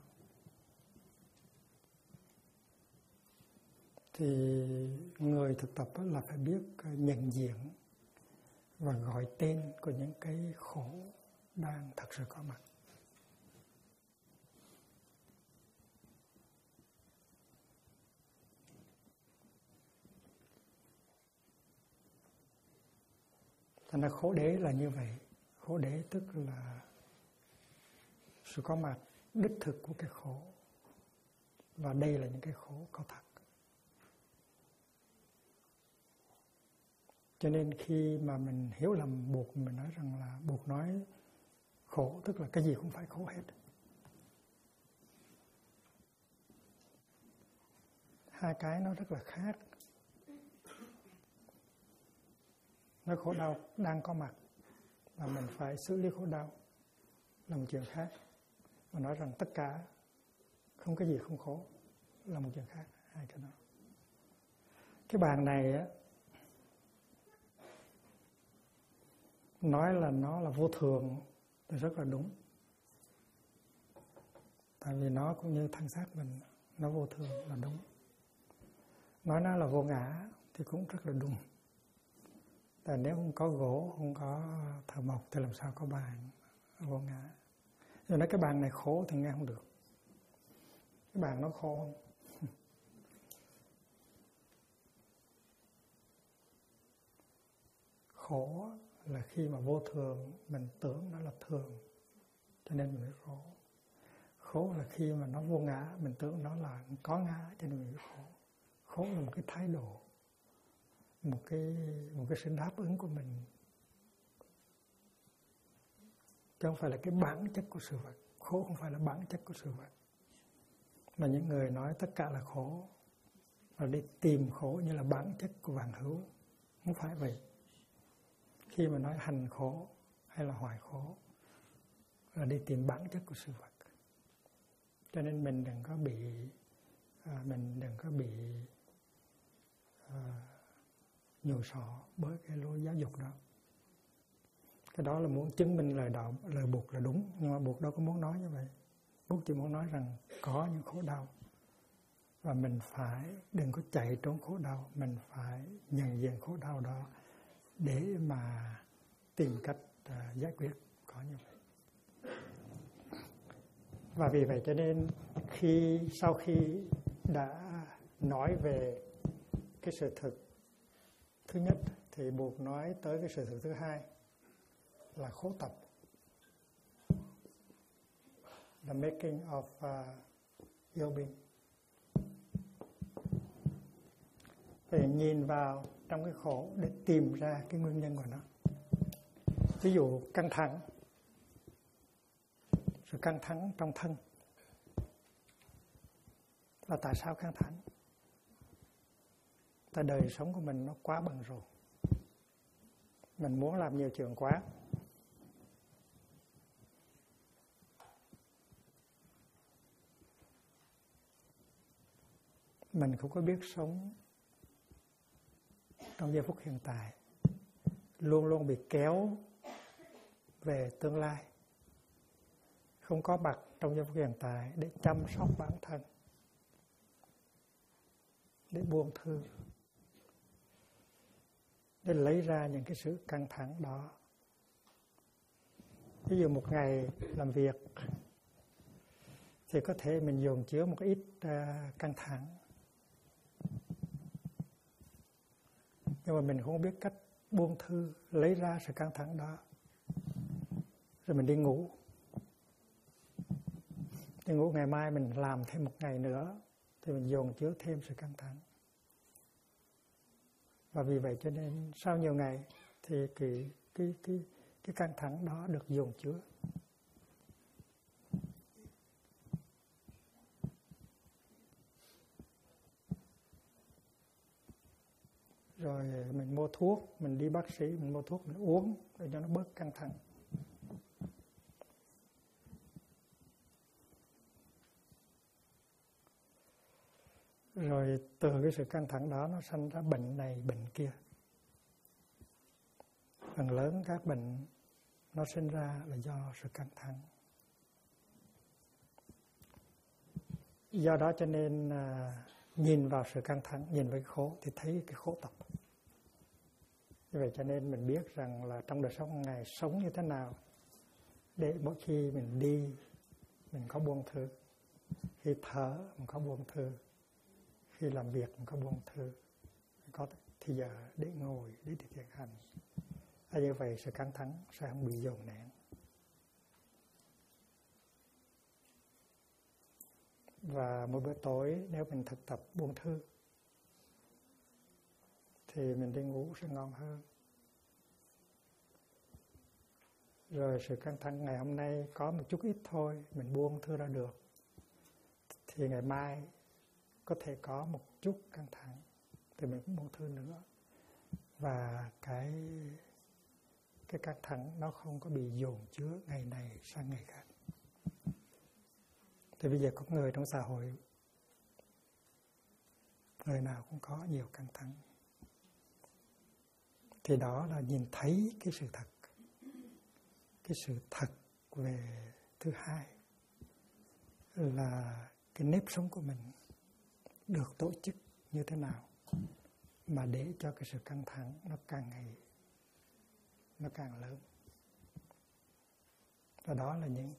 Thì người thực tập là phải biết nhận diện và gọi tên của những cái khổ đang thật sự có mặt. Thành ra khổ đế là như vậy. Khổ đế tức là sự có mặt đích thực của cái khổ. Và đây là những cái khổ có thật. Cho nên khi mà mình hiểu lầm Buộc, mình nói rằng là Buộc nói khổ tức là cái gì cũng phải khổ hết. Hai cái nó rất là khác. Nói khổ đau đang có mặt và mình phải xử lý khổ đau là một chuyện khác. Và nói rằng tất cả không cái gì không khổ là một chuyện khác. Hai cái đó. Cái bàn này á, nói là nó là vô thường thì rất là đúng. Tại vì nó cũng như thân xác mình, nó vô thường là đúng. Nói nó là vô ngã thì cũng rất là đúng. Tại nếu không có gỗ, không có thợ mộc thì làm sao có bàn vô ngã. Rồi nói cái bàn này khổ thì nghe không được. Cái bàn nó khổ không? Khổ là khi mà vô thường mình tưởng nó là thường, cho nên mình mới khổ. Khổ là khi mà nó vô ngã, mình tưởng nó là có ngã, cho nên mình mới khổ. Khổ là một cái thái độ, một cái sự đáp ứng của mình, chứ không phải là cái bản chất của sự vật. Khổ không phải là bản chất của sự vật. Mà những người nói tất cả là khổ và đi tìm khổ như là bản chất của vạn hữu, không phải vậy. Khi mà nói hành khổ hay là hoại khổ là đi tìm bản chất của sự vật. Cho nên mình đừng có bị nhồi sọ bởi cái lối giáo dục đó. Cái đó là muốn chứng minh lời Buộc là đúng, nhưng mà Buộc đâu có muốn nói như vậy. Bút chỉ muốn nói rằng có những khổ đau và mình phải đừng có chạy trốn khổ đau, mình phải nhận diện khổ đau đó để mà tìm cách giải quyết, có như vậy. Và vì vậy cho nên sau khi đã nói về cái sự thực thứ nhất thì buộc nói tới cái sự thực thứ hai là khổ tập, the making of yobin. Phải nhìn vào trong cái khổ để tìm ra cái nguyên nhân của nó. Ví dụ căng thẳng, sự căng thẳng trong thân là tại sao căng thẳng? Tại đời sống của mình nó quá bận rộn, mình muốn làm nhiều chuyện quá, mình không có biết sống trong giây phút hiện tại, luôn luôn bị kéo về tương lai, không có mặt trong giây phút hiện tại để chăm sóc bản thân, để buông thư, để lấy ra những cái sự căng thẳng đó. Ví dụ một ngày làm việc thì có thể mình dồn chứa một ít căng thẳng, nhưng mà mình không biết cách buông thư, lấy ra sự căng thẳng đó, rồi mình đi ngủ. Đi ngủ ngày mai mình làm thêm một ngày nữa thì mình dồn chứa thêm sự căng thẳng. Và vì vậy cho nên sau nhiều ngày thì cái căng thẳng đó được dồn chứa. Rồi mình mua thuốc, mình đi bác sĩ, mình mua thuốc mình uống để cho nó bớt căng thẳng. Rồi từ cái sự căng thẳng đó nó sanh ra bệnh này, bệnh kia. Phần lớn các bệnh nó sinh ra là do sự căng thẳng. Do đó cho nên nhìn vào sự căng thẳng, nhìn vào cái khổ thì thấy cái khổ tập. Như vậy cho nên mình biết rằng là trong đời sống ngày sống như thế nào để mỗi khi mình đi mình có buông thư, khi thở mình có buông thư, khi làm việc mình có buông thư, mình có thì giờ để ngồi, để thiền hành. Như vậy sự căng thẳng sẽ không bị dồn nén. Và mỗi bữa tối nếu mình thực tập buông thư thì mình đi ngủ sẽ ngon hơn. Rồi sự căng thẳng ngày hôm nay có một chút ít thôi, mình buông thư ra được, thì ngày mai có thể có một chút căng thẳng thì mình cũng buông thư nữa. Và cái căng thẳng nó không có bị dồn chứa ngày này sang ngày khác. Thì bây giờ có người trong xã hội, người nào cũng có nhiều căng thẳng. Thì đó là nhìn thấy cái sự thật. Cái sự thật về thứ hai là cái nếp sống của mình được tổ chức như thế nào mà để cho cái sự căng thẳng nó càng ngày nó càng lớn. Và đó là những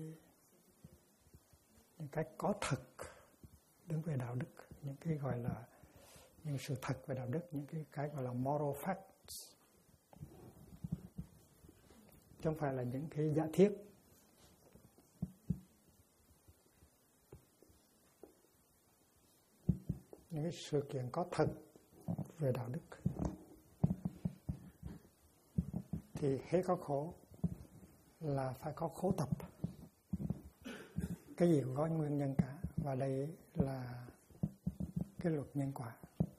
cái có thật đứng về đạo đức, những cái gọi là những sự thật về đạo đức, những cái gọi là moral facts, chứ không phải là những cái giả thiết. Những cái sự kiện có thật về đạo đức thì hết có khổ là phải có khổ tập. Cái gì cũng có nguyên nhân cả, và đây là cái luật nhân quả.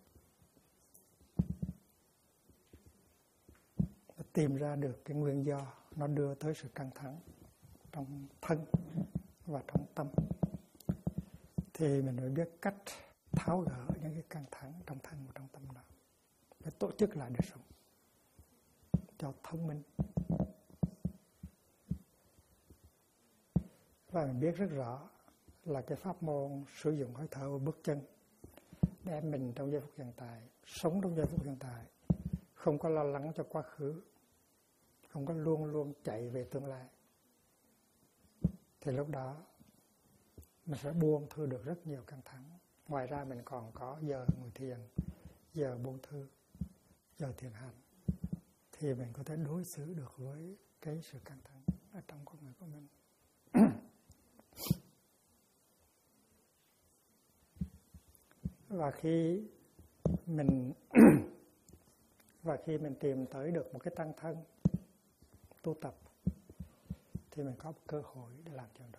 Tìm ra được cái nguyên do nó đưa tới sự căng thẳng trong thân và trong tâm, thì mình mới biết cách tháo gỡ những cái căng thẳng trong thân và trong tâm đó, để tổ chức lại đời sống cho thông minh. Và mình biết rất rõ là cái pháp môn sử dụng hơi thở và bước chân để mình trong giây phút hiện tại, sống trong giây phút hiện tại, không có lo lắng cho quá khứ, không có luôn luôn chạy về tương lai, thì lúc đó mình sẽ buông thư được rất nhiều căng thẳng. Ngoài ra mình còn có giờ ngồi thiền, giờ buông thư, giờ thiền hành, thì mình có thể đối xử được với cái sự căng thẳng ở trong con người của mình. Và khi mình tìm tới được một cái tăng thân tu tập, thì mình có một cơ hội để làm chuyện đó.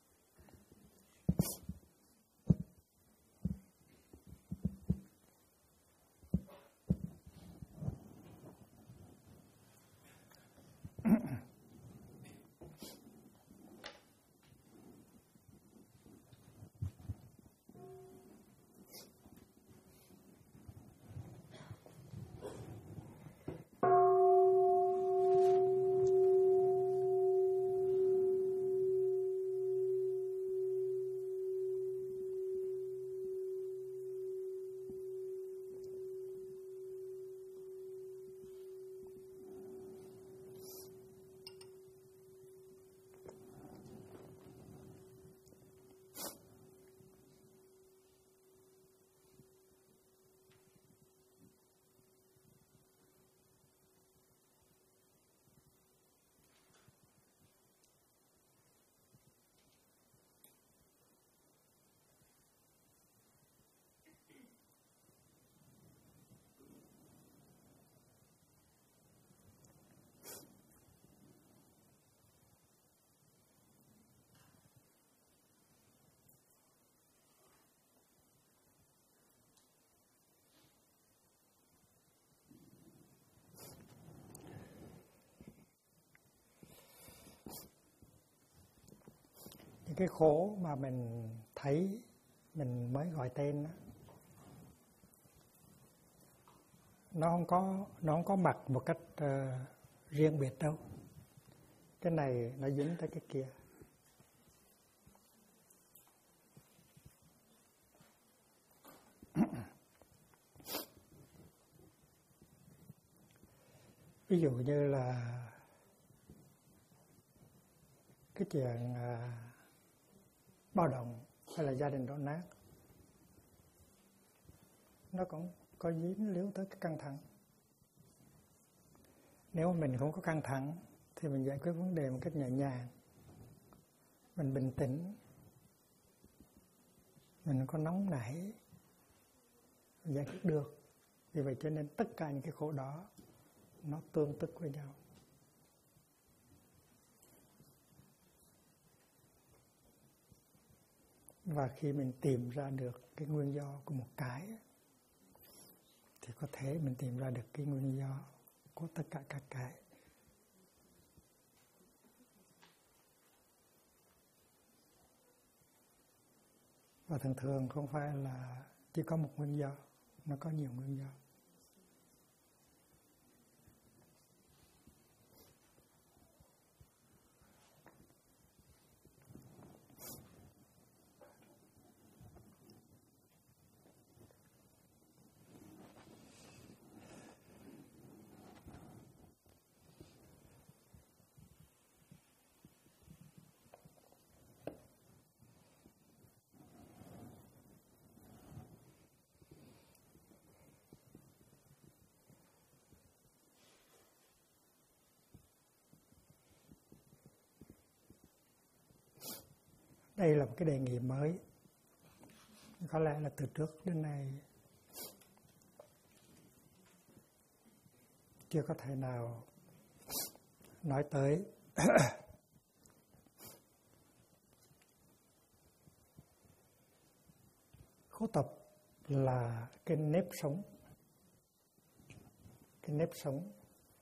Những cái khổ mà mình thấy, mình mới gọi tên đó, nó không có mặt một cách riêng biệt đâu. Cái này nó dính tới cái kia. Ví dụ như là cái chuyện bao đồng hay là gia đình đổ nát, nó cũng có dính líu tới cái căng thẳng. Nếu mình không có căng thẳng thì mình giải quyết vấn đề một cách nhẹ nhàng, mình bình tĩnh, mình không có nóng nảy, mình giải quyết được. Vì vậy cho nên tất cả những cái khổ đó nó tương tức với nhau. Và khi mình tìm ra được cái nguyên do của một cái, thì có thể mình tìm ra được cái nguyên do của tất cả các cái. Và thường thường không phải là chỉ có một nguyên do, nó có nhiều nguyên do. Đây là một cái đề nghị mới. Có lẽ là từ trước đến nay chưa có thể nào nói tới. Khổ tập là cái nếp sống. Cái nếp sống,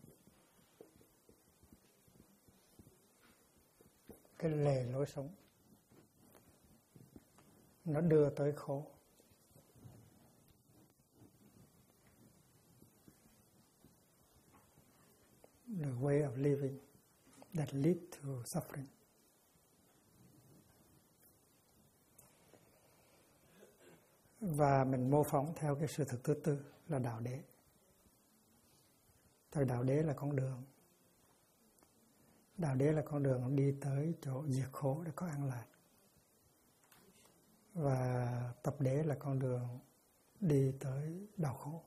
cái lề lối sống, nó đưa tới khổ. The way of living that lead to suffering. và mình mô phỏng theo cái sự thật thứ tư là đạo đế. Tại đạo đế là con đường. Đạo đế là con đường đi tới chỗ diệt khổ để có an lạc. Và tập đế là con đường đi tới đau khổ.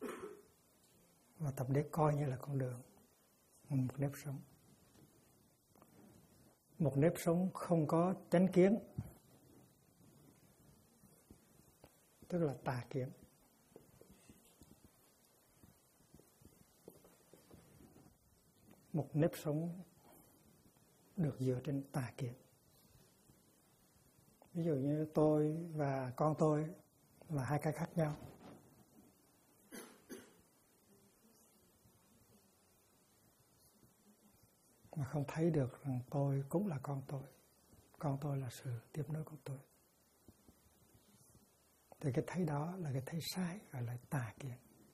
Và tập đế coi như là con đường, một nếp sống. Một nếp sống không có chánh kiến, tức là tà kiến. Một nếp sống được dựa trên tà kiến. Ví dụ như tôi và con tôi là hai cái khác nhau. Mà không thấy được rằng tôi cũng là con tôi. Con tôi là sự tiếp nối của tôi. Thì cái thấy đó là cái thấy sai, gọi là tà kiến.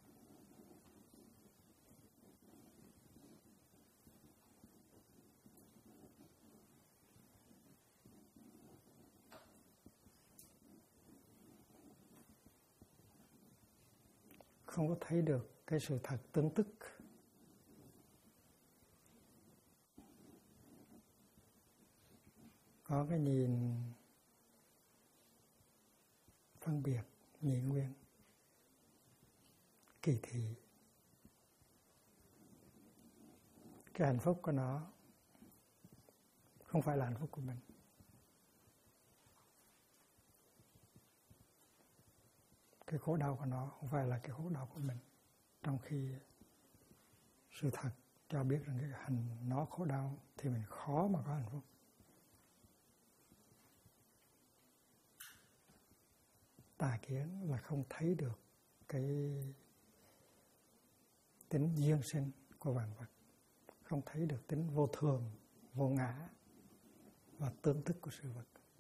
Không có thấy được cái sự thật tương tức. Có cái nhìn phân biệt, nhị nguyên, kỳ thị. Cái hạnh phúc của nó không phải là hạnh phúc của mình. Cái khổ đau của nó không phải là cái khổ đau của mình. Trong khi sự thật cho biết rằng cái nó khổ đau thì mình khó mà có hạnh phúc. Tà kiến là không thấy được cái tính duyên sinh của vạn vật, không thấy được tính vô thường, vô ngã và tương tức của sự vật.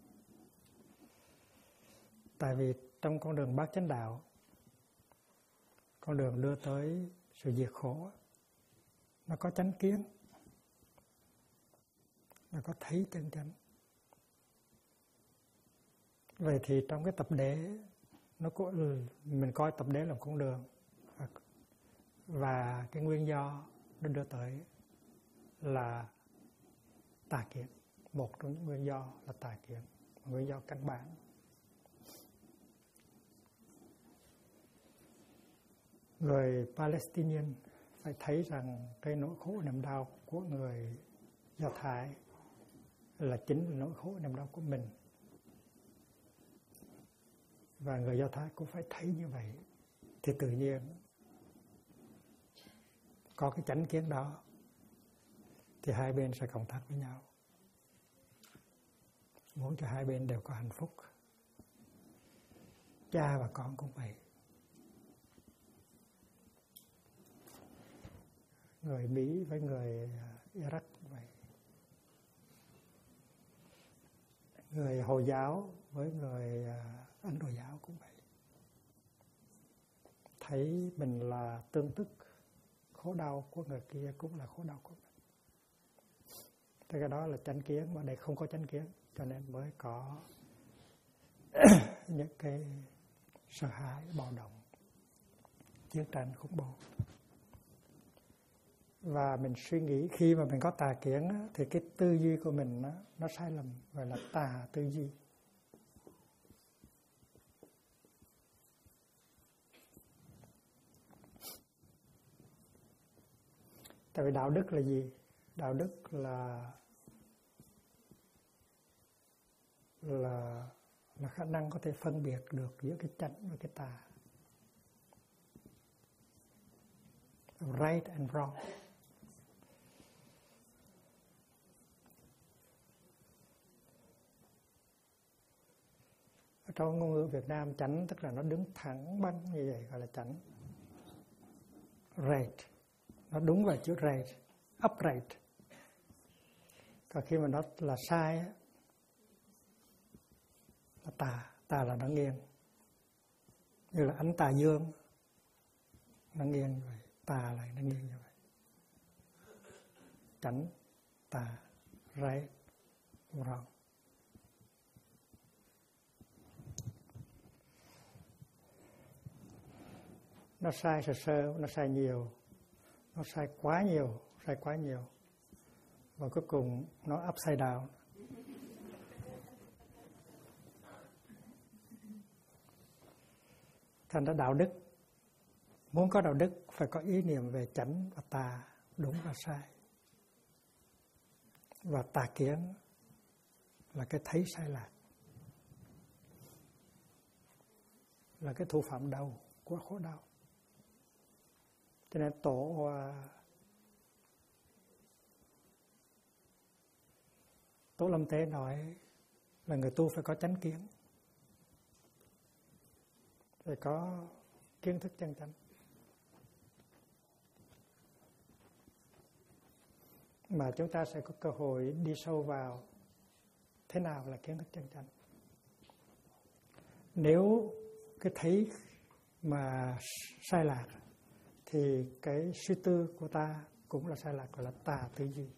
Tại vì trong con đường bát chánh đạo, con đường đưa tới sự diệt khổ, nó có chánh kiến, nó có thấy chân chánh. Vậy thì trong cái tập đế, mình coi tập đế là một con đường, và cái nguyên do nó đưa tới là tà kiến. Một trong những nguyên do là tà kiến, nguyên do căn bản. Người Palestinian phải thấy rằng cái nỗi khổ niềm đau của người Do Thái là chính là nỗi khổ niềm đau của mình. Và người Do Thái cũng phải thấy như vậy. Thì tự nhiên có cái chánh kiến đó thì hai bên sẽ cộng tác với nhau, muốn cho hai bên đều có hạnh phúc. Cha và con cũng vậy. Người Mỹ với người Iraq cũng vậy. Người Hồi giáo với người Ấn Độ giáo cũng vậy. Thấy mình là tương tức, khổ đau của người kia cũng là khổ đau của mình. Thế cái đó là chánh kiến, mà đây không có chánh kiến, cho nên mới có những cái sợ hãi, bạo động, chiến tranh khủng bố. Và mình suy nghĩ khi mà mình có tà kiến á, thì cái tư duy của mình nó sai lầm, gọi là tà tư duy. Tại vì đạo đức là gì? Đạo đức là khả năng có thể phân biệt được giữa cái chánh và cái tà. Right and wrong. Ở trong ngôn ngữ Việt Nam, chánh tức là nó đứng thẳng băng như vậy, gọi là chánh. Right, nó đúng vào chữ right, upright. Còn khi mà nó là sai á, là tà là nó nghiêng. Như là ánh tà dương, nó nghiêng như vậy, tà lại nó nghiêng như vậy. Chánh, tà, right, wrong. nó sai sơ sơ, nó sai nhiều, nó sai quá nhiều, và cuối cùng nó upside down. Thành ra đạo đức, muốn có đạo đức phải có ý niệm về chánh và tà, đúng và sai. Và tà kiến là cái thấy sai lạc, là cái thủ phạm đầu của khổ đau. Cho nên Tổ Lâm Tế nói là người tu phải có chánh kiến, phải có kiến thức chân chánh. Mà chúng ta sẽ có cơ hội đi sâu vào thế nào là kiến thức chân chánh. Nếu cái thấy mà sai lạc thì cái suy tư của ta cũng là sai lạc, gọi là tà tư duy.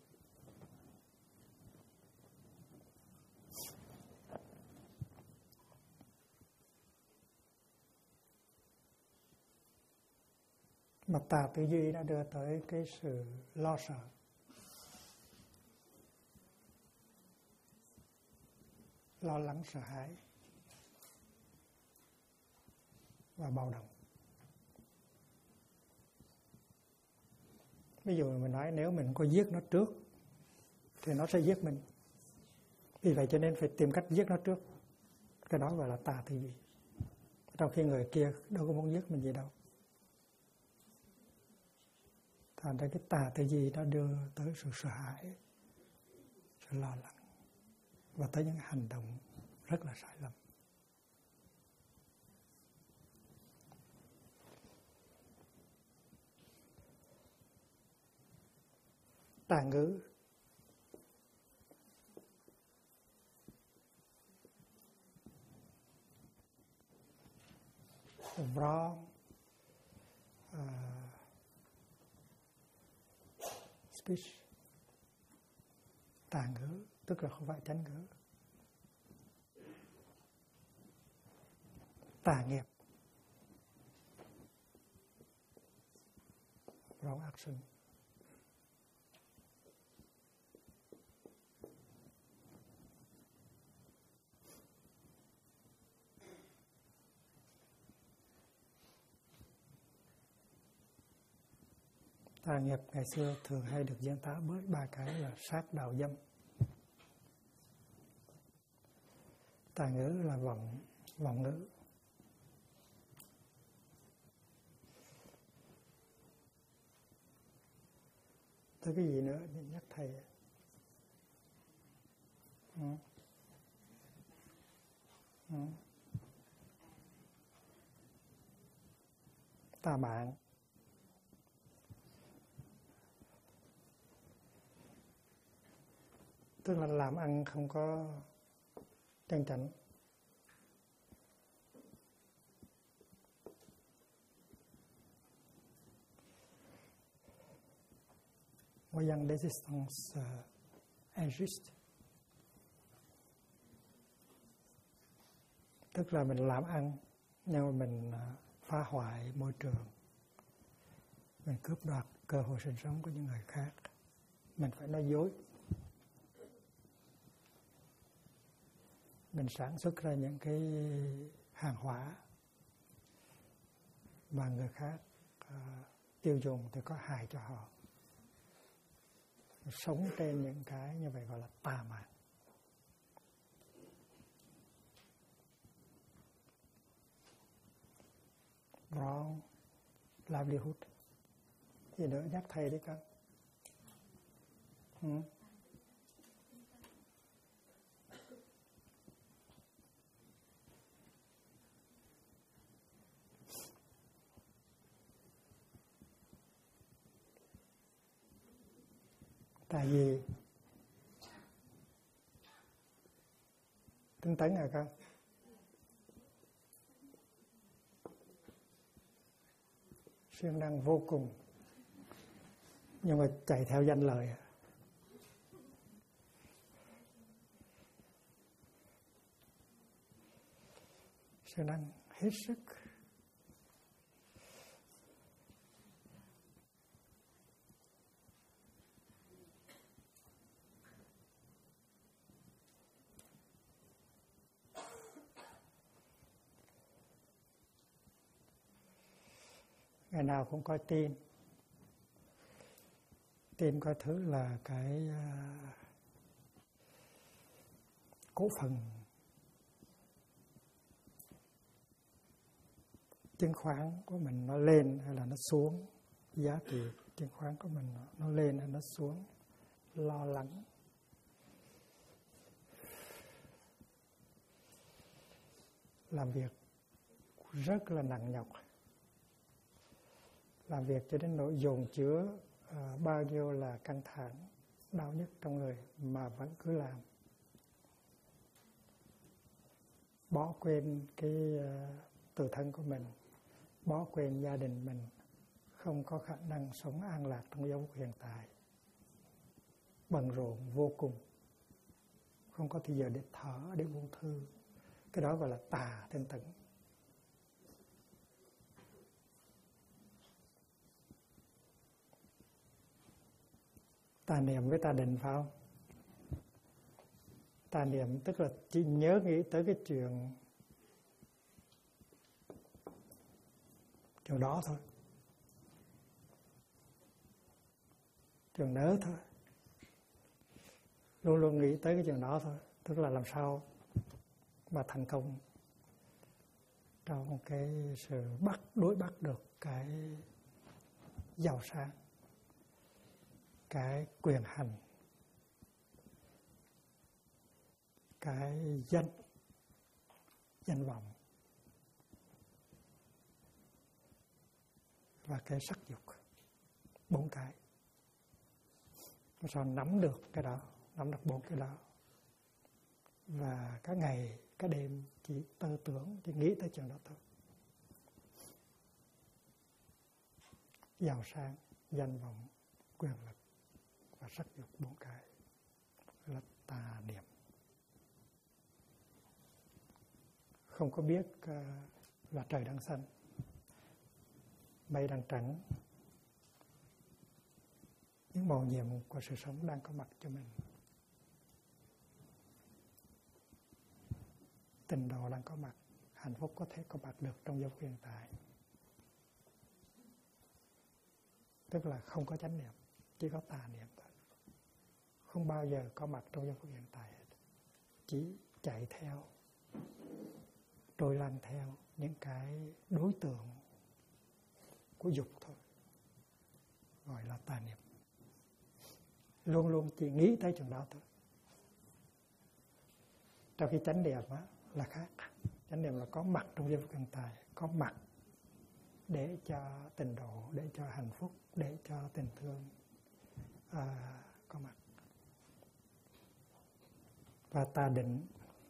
Mà tà tư duy đã đưa tới cái sự lo sợ, lo lắng, sợ hãi và bạo động. Ví dụ mình nói nếu mình có giết nó trước thì nó sẽ giết mình, vì vậy cho nên phải tìm cách giết nó trước. Cái đó gọi là tà tư duy, trong khi người kia đâu có muốn giết mình gì đâu. Thành ra cái tà tư duy đó đưa tới sự sợ hãi, sự lo lắng và tới những hành động rất là sai lầm. Tà ngữ wrong speech, tà ngữ tức là không phải chánh ngữ. Tà nghiệp, wrong action. Tà nghiệp ngày xưa thường hay được diễn tả với ba cái là sát, đạo, dâm. Tà ngữ là vọng ngữ. Tới cái gì nữa nhắc thầy. Tà mạng. Tức là làm ăn không có chân chánh. Voyant l'existence injuste, tức là mình làm ăn nhưng mà mình phá hoại môi trường, mình cướp đoạt cơ hội sinh sống của những người khác, mình phải nói dối, mình sản xuất ra những cái hàng hóa mà người khác tiêu dùng thì có hại cho họ. Sống trên những cái như vậy gọi là tà mạng. Wrong livelihood. Gì nữa nhắc thầy đi con. Tại vì tinh tấn à con? Siêng năng vô cùng, nhưng mà chạy theo danh lợi. Siêng năng hết sức, ngày nào cũng coi tin. Tin coi thứ là cái cổ phần chứng khoán của mình nó lên hay là nó xuống, giá trị chứng khoán của mình nó lên hay nó xuống, lo lắng. Làm việc rất là nặng nhọc, làm việc cho đến nỗi dồn chứa bao nhiêu là căng thẳng, đau nhức trong người mà vẫn cứ làm. Bỏ quên cái tự thân của mình, bỏ quên gia đình mình, không có khả năng sống an lạc trong giây phút hiện tại. Bận rộn vô cùng, không có thời giờ để thở, để buông thư. Cái đó gọi là tà tinh tấn. Tà niệm với tà định phải không? Tà niệm tức là chỉ nhớ nghĩ tới cái chuyện đó thôi, chuyện nớ thôi, luôn luôn nghĩ tới cái chuyện đó thôi. Tức là làm sao mà thành công trong cái sự đối bắt được cái giàu sang, cái quyền hành, cái danh vọng và cái sắc dục. 4 cái. Sao nắm được cái đó, nắm được 4 cái đó. Và cả ngày, cả đêm chỉ tư tưởng, chỉ nghĩ tới chuyện đó thôi. Giàu sang, danh vọng, quyền lực và sắc dục, 4 cái là tà niệm. Không có biết là trời đang xanh, mây đang trắng, những màu nhiệm của sự sống đang có mặt cho mình. Tình độ đang có mặt, hạnh phúc có thể có mặt được trong giây phút hiện tại. Tức là không có chánh niệm, chỉ có tà niệm thôi. Không bao giờ có mặt trong giây phút hiện tại hết. Chỉ chạy theo, trôi lăn theo những cái đối tượng của dục thôi, gọi là tà niệm. Luôn luôn chỉ nghĩ tới chuyện đó thôi. Trong khi chánh niệm là khác. Chánh niệm là có mặt trong giây phút hiện tại, có mặt để cho tình độ, để cho hạnh phúc, để cho tình thương có mặt. Và tà định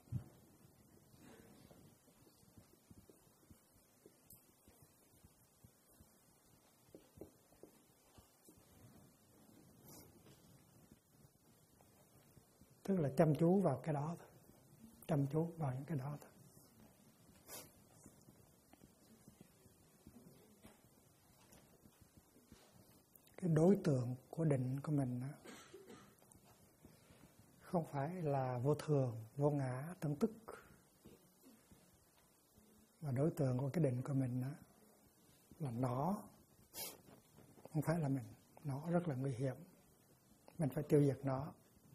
tức là chăm chú vào cái đó thôi, chăm chú vào những cái đó thôi. Cái đối tượng của định của mình đó, không phải là vô thường, vô ngã, tâm tức, mà đối tượng của cái định của mình đó là nó, không phải là mình. Nó rất là nguy hiểm, mình phải tiêu diệt nó.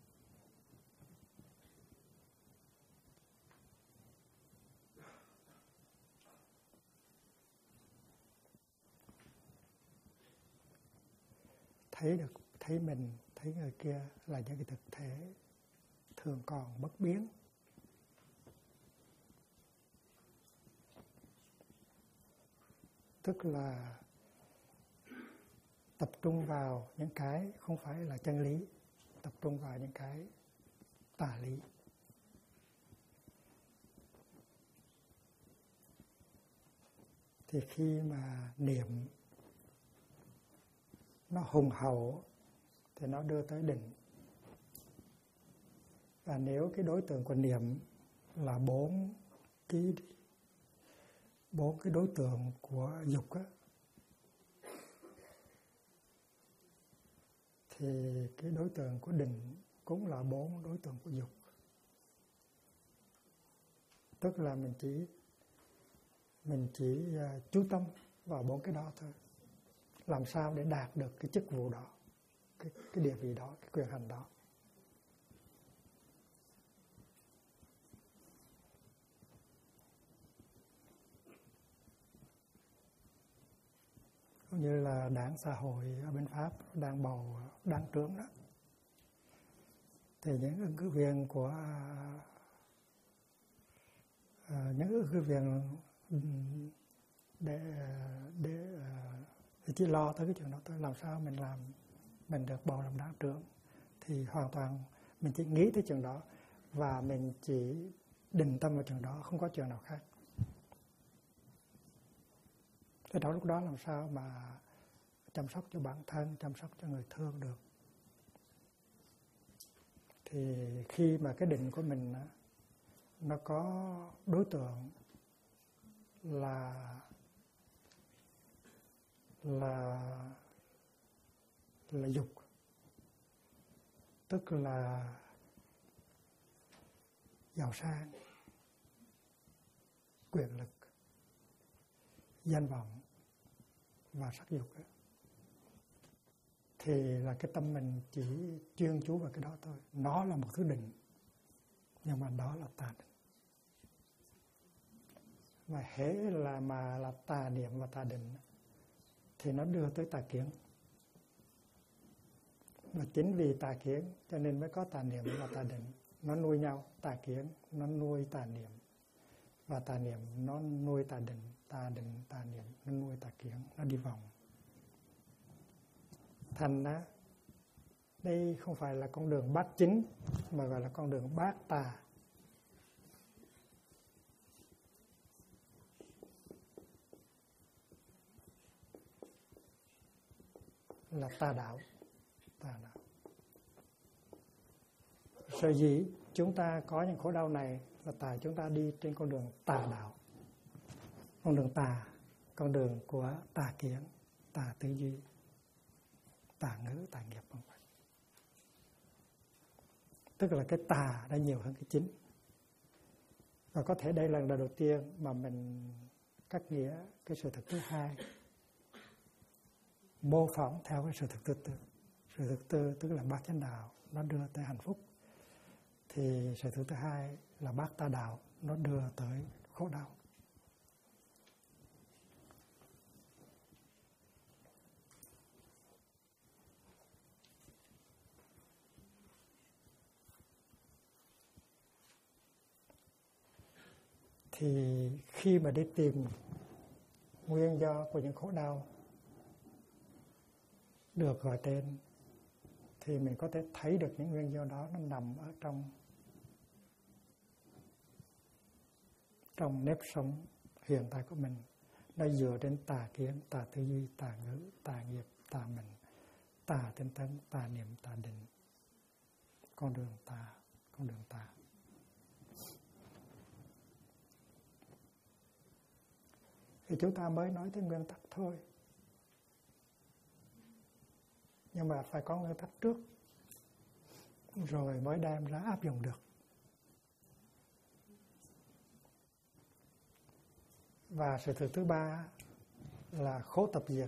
Thấy mình, thấy người kia là những cái thực thể thường còn bất biến. Tức là tập trung vào những cái không phải là chân lý, tập trung vào những cái tà lý. Thì khi mà niệm nó hùng hậu thì nó đưa tới định. Và nếu cái đối tượng của niệm là bốn cái đối tượng của dục á, thì cái đối tượng của định cũng là 4 đối tượng của dục. Tức là mình chỉ chú tâm vào 4 cái đó thôi. làm sao để đạt được cái chức vụ đó, cái địa vị đó, cái quyền hành đó. Cũng như là đảng xã hội ở bên Pháp đang bầu đảng trưởng đó, thì những ứng cử viên của những ứng cử viên để chỉ lo tới cái chuyện đó thôi, làm sao mình làm mình được bầu làm đảng trưởng, thì hoàn toàn mình chỉ nghĩ tới chuyện đó và mình chỉ định tâm vào chuyện đó, không có chuyện nào khác. Thế đó, lúc đó làm sao mà chăm sóc cho bản thân, chăm sóc cho người thương được. Thì khi mà cái định của mình nó có đối tượng là dục, tức là giàu sang, quyền lực, danh vọng và sắc dục ấy, thì là cái tâm mình chỉ chuyên chú vào cái đó thôi. Nó là một thứ định, nhưng mà đó là tà định. Và hễ là mà là tà niệm và tà định thì nó đưa tới tà kiến. Và chính vì tà kiến cho nên mới có tà niệm và tà định. Nó nuôi nhau, tà kiến nó nuôi tà niệm, và tà niệm nó nuôi tà định, tà niệm nó nuôi tà kiến, nó đi vòng. Thành á, đây không phải là con đường bát chính mà gọi là con đường bát tà. Là tà đạo. Sở dĩ chúng ta có những khổ đau này là tại chúng ta đi trên con đường tà đạo, con đường tà, con đường của tà kiến, tà tư duy, tà ngữ, tà nghiệp, vân vân. Tức là cái tà đã nhiều hơn cái chính. Và có thể đây là lần đầu tiên mà mình cắt nghĩa cái sự thật thứ hai, mô phỏng theo cái sự thật thứ tư. Sự thật tư tức là bát chánh đạo, nó đưa tới hạnh phúc. Thì sự thật thứ hai là bát tà đạo, nó đưa tới khổ đau. Thì khi mà đi tìm nguyên do của những khổ đau được gọi tên, thì mình có thể thấy được những nguyên do đó nó nằm ở trong nếp sống hiện tại của mình. Nó dựa trên tà kiến, tà tư duy, tà ngữ, tà nghiệp, tà mình, tà tinh tấn, tà niệm, tà định. Con đường tà. Thì chúng ta mới nói tới nguyên tắc thôi. Nhưng mà phải có nguyên tắc trước, rồi mới đem ra áp dụng được. Và sự thực thứ ba là khổ tập diệt.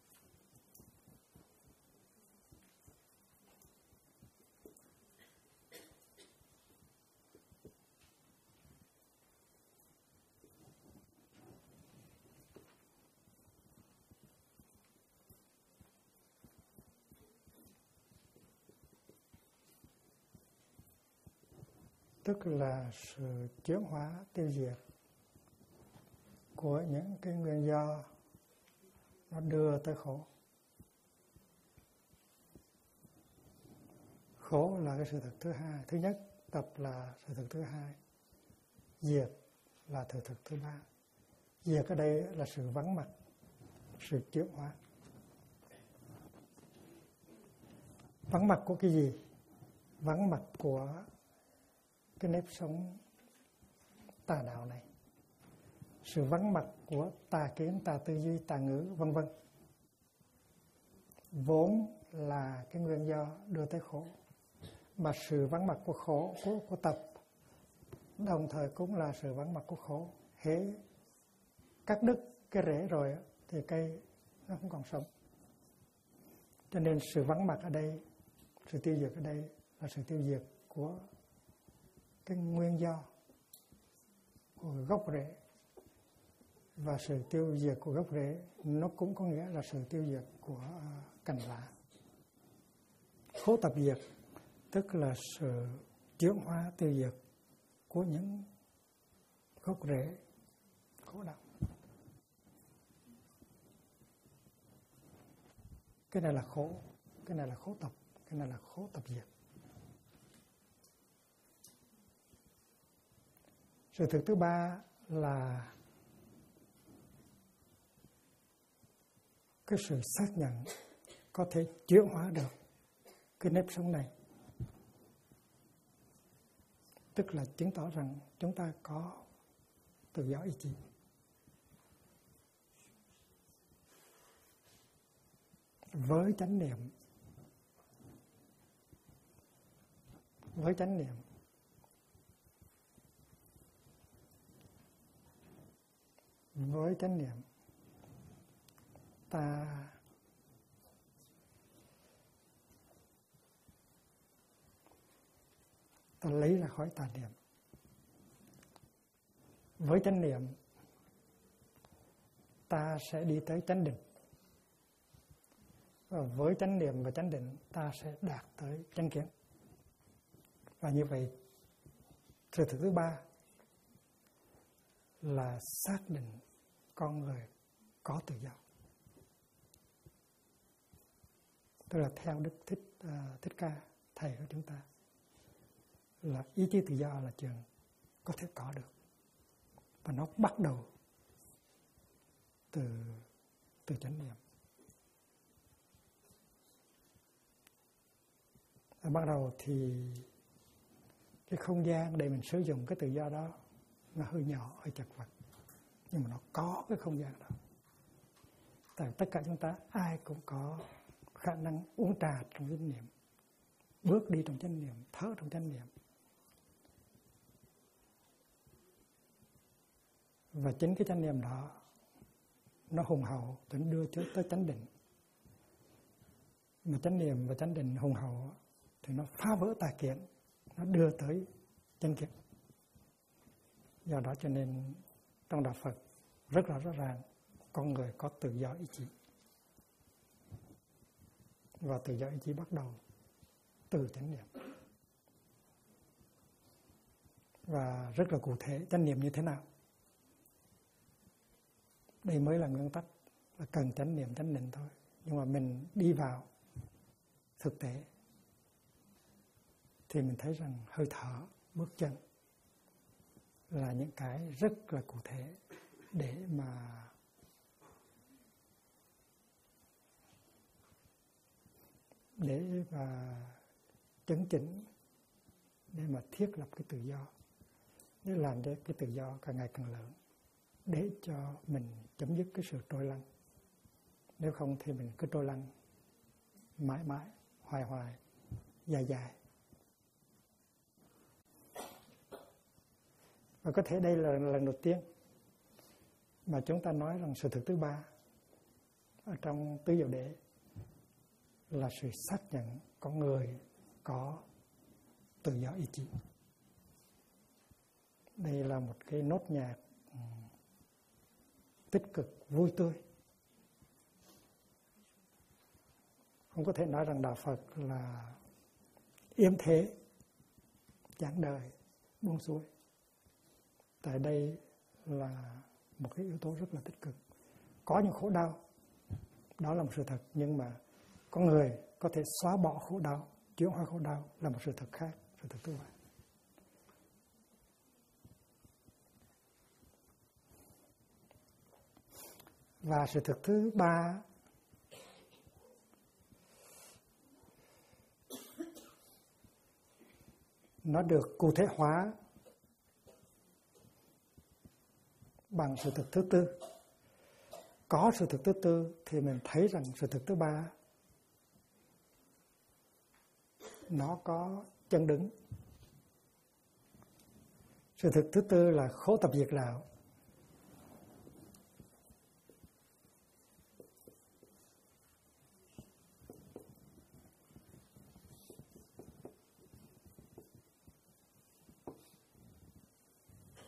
Tức là sự chuyển hóa, tiêu diệt của những cái nguyên do nó đưa tới khổ. Khổ là cái sự thật thứ hai. Thứ nhất, tập là sự thật thứ hai. Diệt là sự thật thứ ba. Diệt ở đây là sự vắng mặt, sự chuyển hóa. Vắng mặt của cái gì? Vắng mặt của cái nếp sống tà đạo này. Sự vắng mặt của tà kiến, tà tư duy, tà ngữ, vân vân, vốn là cái nguyên do đưa tới khổ. Mà sự vắng mặt của khổ, của tập, đồng thời cũng là sự vắng mặt của khổ. Hễ cắt đứt cái rễ rồi thì cây nó không còn sống. Cho nên sự vắng mặt ở đây, sự tiêu diệt ở đây là sự tiêu diệt của cái nguyên do, của gốc rễ. Và sự tiêu diệt của gốc rễ nó cũng có nghĩa là sự tiêu diệt của cành lá. Khổ tập diệt tức là sự chuyển hóa tiêu diệt của những gốc rễ khổ đau. Cái này là khổ, cái này là khổ tập, cái này là khổ tập diệt. Sự thực thứ ba là cái sự xác nhận có thể chuyển hóa được cái nếp sống này. Tức là chứng tỏ rằng chúng ta có tự do ý chí. Với chánh niệm, với chánh niệm, với chánh niệm, ta lấy ra khỏi tà niệm. Với chánh niệm, ta sẽ đi tới chánh định. Và với chánh niệm và chánh định, ta sẽ đạt tới chánh kiến. Và như vậy, sự thực thứ ba là xác định con người có tự do. Tức là theo Đức Thích Ca, thầy của chúng ta, là ý chí tự do là chuyện có thể có được. Và nó bắt đầu từ chánh niệm. Và bắt đầu thì cái không gian để mình sử dụng cái tự do đó nó hơi nhỏ, hơi chật vật. Nhưng mà nó có cái không gian đó. Tại tất cả chúng ta ai cũng có khả năng uống trà trong chánh niệm, bước đi trong chánh niệm, thở trong chánh niệm. Và chính cái chánh niệm đó nó hùng hậu để đưa tới chánh định. Mà chánh niệm và chánh định hùng hậu thì nó phá vỡ tà kiến, nó đưa tới chánh kiến. Do đó cho nên trong đạo Phật rất là rõ ràng con người có tự do ý chí. Và tự do ý chí bắt đầu từ chánh niệm. Và rất là cụ thể chánh niệm như thế nào. Đây mới là nguyên tắc, là cần chánh niệm chánh định thôi. Nhưng mà mình đi vào thực tế thì mình thấy rằng hơi thở, bước chân là những cái rất là cụ thể để mà chấn chỉnh, để mà thiết lập cái tự do, để làm cho cái tự do càng ngày càng lớn, để cho mình chấm dứt cái sự trôi lăn. Nếu không thì mình cứ trôi lăn mãi mãi, hoài hoài, dài dài. Và có thể đây là lần đầu tiên mà chúng ta nói rằng sự thực thứ ba ở trong tứ diệu đế là sự xác nhận con người có tự do ý chí. Đây là một cái nốt nhạc tích cực, vui tươi. Không có thể nói rằng đạo Phật là yếm thế, giảng đời, buông xuôi. Tại đây là một cái yếu tố rất là tích cực. Có những khổ đau, đó là một sự thật, nhưng mà con người có thể xóa bỏ khổ đau, chuyển hóa khổ đau là một sự thật khác, sự thật thứ ba. Và sự thực thứ ba nó được cụ thể hóa bằng sự thực thứ tư. Có sự thực thứ tư thì mình thấy rằng sự thực thứ ba nó có chân đứng. Sự thực thứ tư là khổ tập diệt đạo.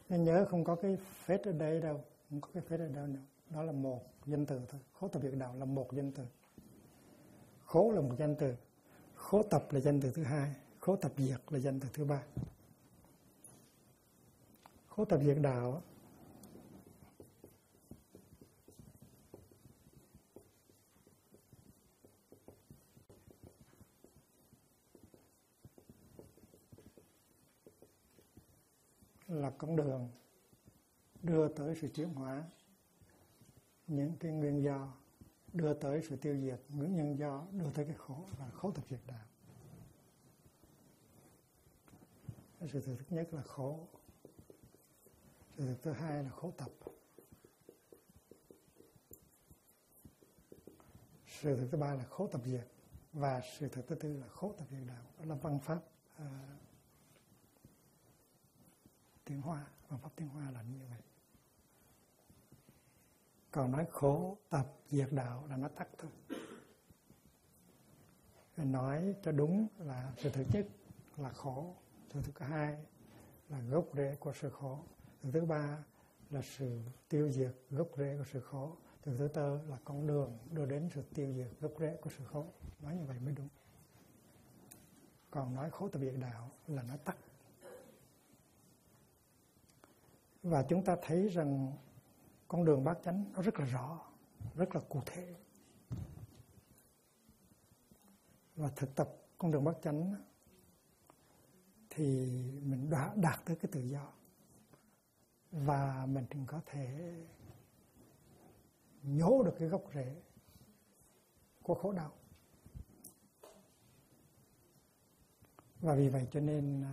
Nên nhớ không có cái phết ở đây đâu, không có cái phết ở đâu nữa. Đó là một danh từ thôi. Khố tập diệt đạo là một danh từ. Khố là một danh từ, khố tập là danh từ thứ hai, khố tập diệt là danh từ thứ ba. Khố tập diệt đạo là con đường đưa tới sự chuyển hóa những cái nguyên do, đưa tới sự tiêu diệt những nhân do, đưa tới cái khổ, là khố tập diệt đạo. Sự thực thứ nhất là khổ, sự thực thứ hai là khố tập, sự thực thứ ba là khố tập diệt, và sự thực thứ tư là khố tập diệt đạo. Đó là văn pháp tiến hóa. Văn pháp tiến hóa là như vậy. Còn nói khổ tập diệt đạo là nó tắt thôi. Nói cho đúng là sự thực nhất là khổ, sự thực hai là gốc rễ của sự khổ, sự thứ ba là sự tiêu diệt gốc rễ của sự khổ, sự thứ tư là con đường đưa đến sự tiêu diệt gốc rễ của sự khổ. Nói như vậy mới đúng. Còn nói khổ tập diệt đạo là nó tắt. Và chúng ta thấy rằng con đường bát chánh nó rất là rõ, rất là cụ thể. Và thực tập con đường bát chánh thì mình đã đạt tới cái tự do, và mình có thể nhổ được cái gốc rễ của khổ đau. Và vì vậy cho nên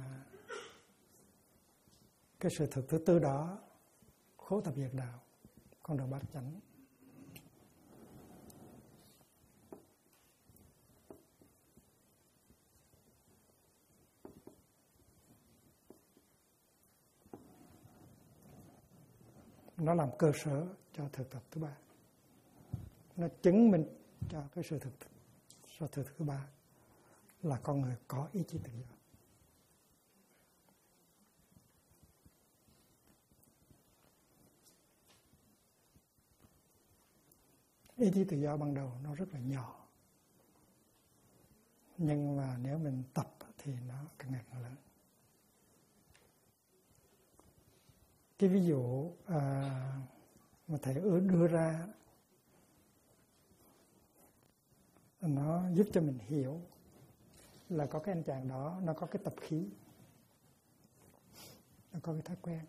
cái sự thực thứ tư đó, khố tập diệt đạo, con đường bát chánh, nó làm cơ sở cho thực tập thứ ba. Nó chứng minh cho cái sự thực thứ ba là con người có ý chí tự do. Ý chí tự do ban đầu nó rất là nhỏ, nhưng mà nếu mình tập thì nó càng ngày càng lớn. Cái ví dụ mà thầy đưa ra nó giúp cho mình hiểu là có cái anh chàng đó, nó có cái tập khí, nó có cái thói quen,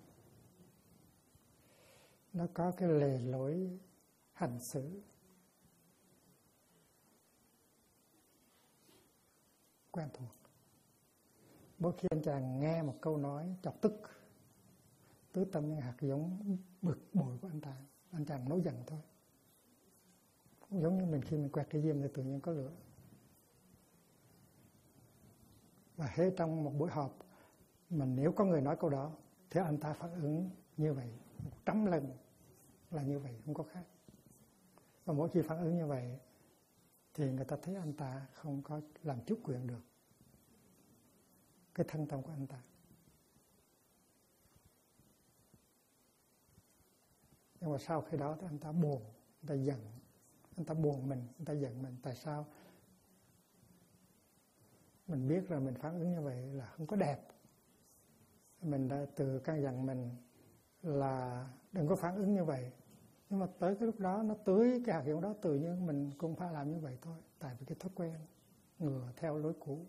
nó có cái lề lối hành xử quen thuộc. Mỗi khi anh chàng nghe một câu nói chọc tức, tứ tâm những hạt giống bực bội của anh chàng nổi giận thôi. Giống như mình khi mình quẹt cái diêm thì tự nhiên có lửa. Và hễ trong một buổi họp mà nếu có người nói câu đó thì anh ta phản ứng như vậy 100 lần là như vậy, không có khác. Và mỗi khi phản ứng như vậy thì người ta thấy anh ta không có làm chủ quyền được cái thân tâm của anh ta. Nhưng mà sau khi đó thì anh ta buồn, anh ta giận, anh ta buồn mình, anh ta giận mình. Tại sao? Mình biết là mình phản ứng như vậy là không có đẹp. Mình đã từ căn dặn mình là đừng có phản ứng như vậy. Nhưng mà tới cái lúc đó nó tưới cái hạt giống đó, tự nhiên mình cũng phải làm như vậy thôi. Tại vì cái thói quen ngừa theo lối cũ.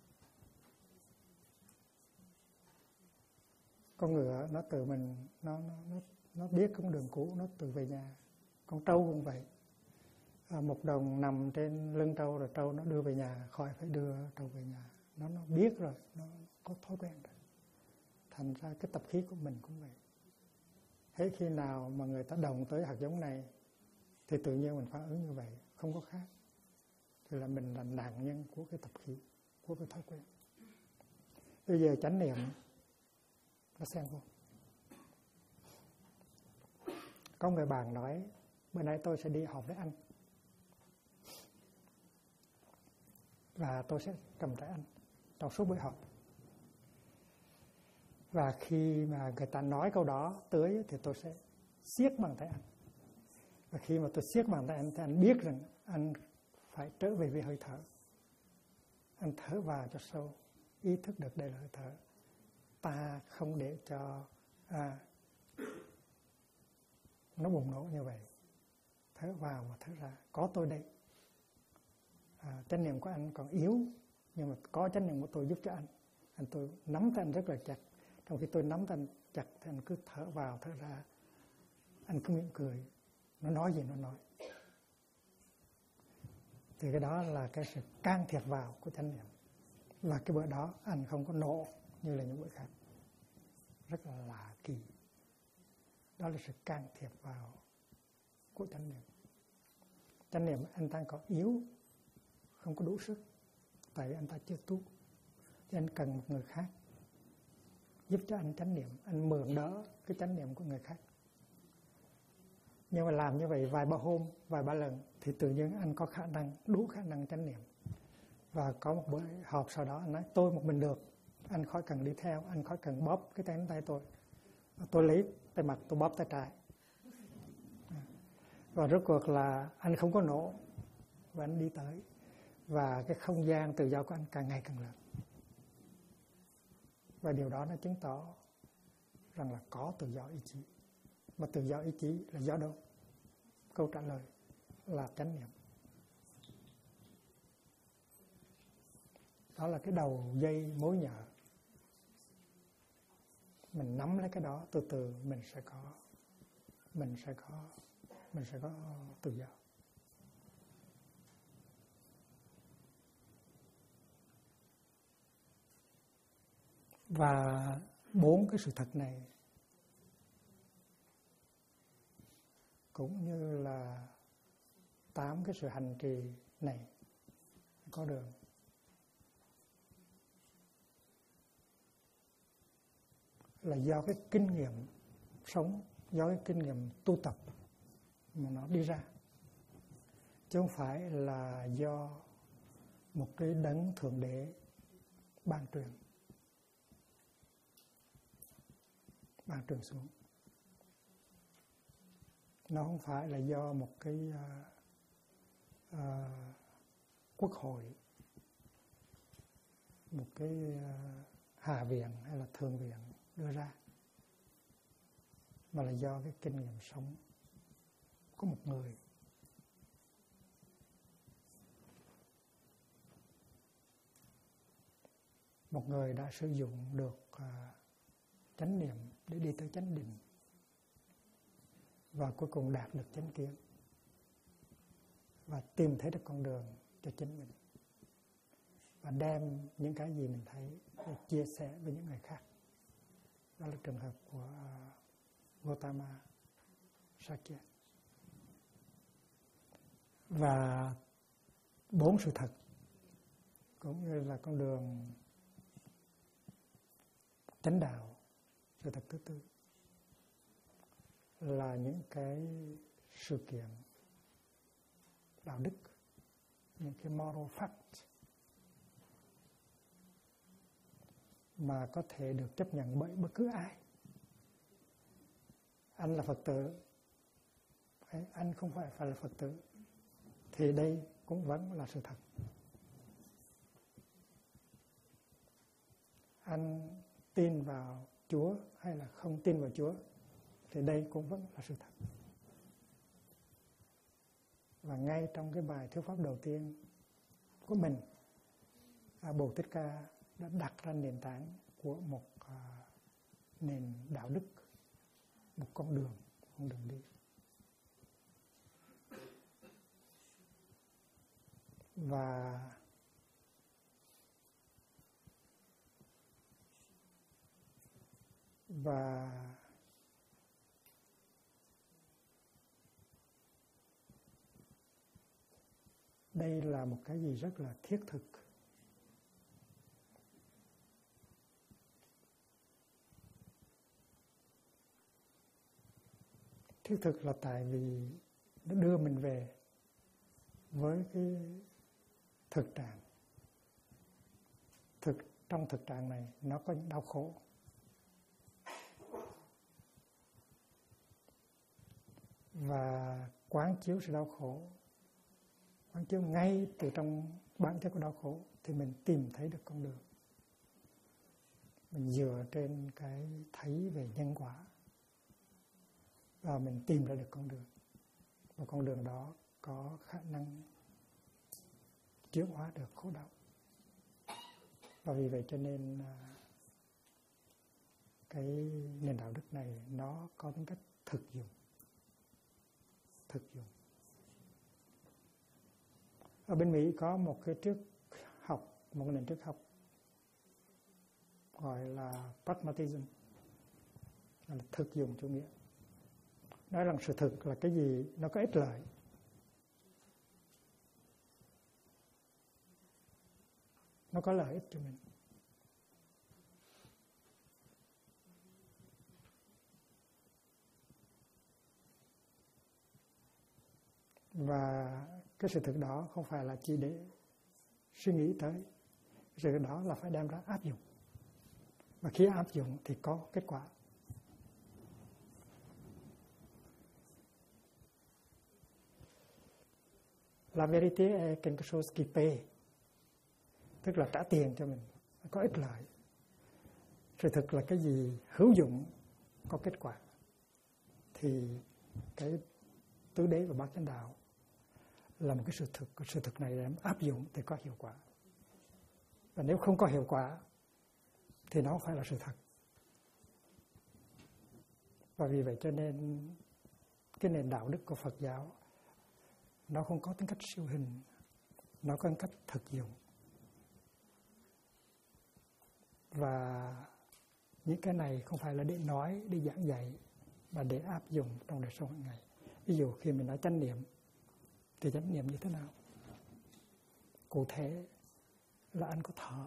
Con ngựa nó tự mình nó biết con đường cũ, nó tự về nhà. Con trâu cũng vậy. Một đồng nằm trên lưng trâu rồi trâu nó đưa về nhà, khỏi phải đưa trâu về nhà. Nó biết rồi, nó có thói quen rồi. Thành ra cái tập khí của mình cũng vậy. Thế khi nào mà người ta động tới hạt giống này thì tự nhiên mình phản ứng như vậy, không có khác. Thì là mình là nạn nhân của cái tập khí, của cái thói quen. Bây giờ chánh niệm nó xen vô. Có người bạn nói bữa nay tôi sẽ đi họp với anh và tôi sẽ cầm tay anh trong suốt buổi họp. Và khi mà người ta nói câu đó tới thì tôi sẽ siết bàn tay anh. Và khi mà tôi siết bàn tay anh thì anh biết rằng anh phải trở về với hơi thở. Anh thở vào cho sâu, ý thức được đây là hơi thở. Ta không để cho nó bùng nổ như vậy. Thở vào và thở ra, có tôi đây. Chánh niệm của anh còn yếu, nhưng mà có chánh niệm của tôi giúp cho anh. Tôi nắm tay anh rất là chặt. Trong khi tôi nắm tay anh chặt thì anh cứ thở vào thở ra. Anh cứ mỉm cười, nó nói gì nó nói. Thì cái đó là cái sự can thiệp vào của chánh niệm. Và cái bữa đó anh không có nộ như là những bữa khác. Rất là lạ kỳ. Đó là sự can thiệp vào của chánh niệm. Chánh niệm anh ta còn yếu, không có đủ sức, tại vì anh ta chưa tu. Thì anh cần một người khác giúp cho anh chánh niệm, anh mượn đỡ cái chánh niệm của người khác. Nhưng mà làm như vậy vài ba hôm, vài ba lần thì tự nhiên anh có khả năng, đủ khả năng chánh niệm. Và có một bữa họp sau đó anh nói tôi một mình được, anh khỏi cần đi theo, anh khỏi cần bóp cái tay tôi. Tôi lấy tay mặt tôi bóp tay trái. Và rốt cuộc là anh không có nổ và anh đi tới. Và cái không gian tự do của anh càng ngày càng lớn. Và điều đó nó chứng tỏ rằng là có tự do ý chí. Mà tự do ý chí là do đâu? Câu trả lời là chánh niệm. Đó là cái đầu dây mối nhợ. Mình nắm lấy cái đó, từ từ mình sẽ có tự do. Và 4 cái sự thật này cũng như là 8 cái sự hành trì này có đường. Là do cái kinh nghiệm sống, do cái kinh nghiệm tu tập mà nó đi ra. Chứ không phải là do một cái đấng thượng đế ban truyền xuống. Nó không phải là do một cái quốc hội, một cái hạ viện hay là thượng viện đưa ra, mà là do cái kinh nghiệm sống của một người. Một người đã sử dụng được chánh niệm để đi tới chánh định và cuối cùng đạt được chánh kiến và tìm thấy được con đường cho chính mình và đem những cái gì mình thấy để chia sẻ với những người khác. Đó là trường hợp của Gautama Sakya. Và 4 sự thật cũng như là con đường chánh đạo, sự thật thứ tư là những cái sự kiện đạo đức, những cái moral fact mà có thể được chấp nhận bởi bất cứ ai. Anh là Phật tử, anh không phải là Phật tử, thì đây cũng vẫn là sự thật. Anh tin vào Chúa hay là không tin vào Chúa thì đây cũng vẫn là sự thật. Và ngay trong cái bài thuyết pháp đầu tiên của mình, Bồ Thích Ca đã đặt ra nền tảng của một nền đạo đức, một con đường đi. Và đây là một cái gì rất là thiết thực. Thiết thực là tại vì nó đưa mình về với cái thực trạng. Trong thực trạng này nó có những đau khổ, và quán chiếu sự đau khổ, quán chiếu ngay từ trong bản chất của đau khổ, thì mình tìm thấy được con đường. Mình dựa trên cái thấy về nhân quả và mình tìm ra được con đường. Và con đường đó có khả năng chuyển hóa được khổ đau. Và vì vậy cho nên cái nền đạo đức này nó có tính cách thực dụng. Thực dụng. Ở bên Mỹ có một cái triết học, một nền triết học gọi là pragmatism, là thực dụng chủ nghĩa. Nói rằng sự thực là cái gì nó có ích lợi. Nó có lợi ích cho mình. Và cái sự thực đó không phải là chỉ để suy nghĩ tới. Sự thực đó là phải đem ra áp dụng. Và khi áp dụng thì có kết quả. La vérité est quelque chose qui paie. Tức là trả tiền cho mình, có ích lợi. Sự thực là cái gì hữu dụng, có kết quả. Thì cái tứ đế và bát chánh đạo là một cái sự thực. Cái sự thực này để áp dụng thì có hiệu quả. Và nếu không có hiệu quả thì nó không phải là sự thật. Và vì vậy cho nên cái nền đạo đức của Phật giáo nó không có tính cách siêu hình, nó có tính cách thực dụng. Và những cái này không phải là để nói, để giảng dạy, mà để áp dụng trong đời sống hàng ngày. Ví dụ khi mình nói chánh niệm, thì chánh niệm như thế nào? Cụ thể là anh có thở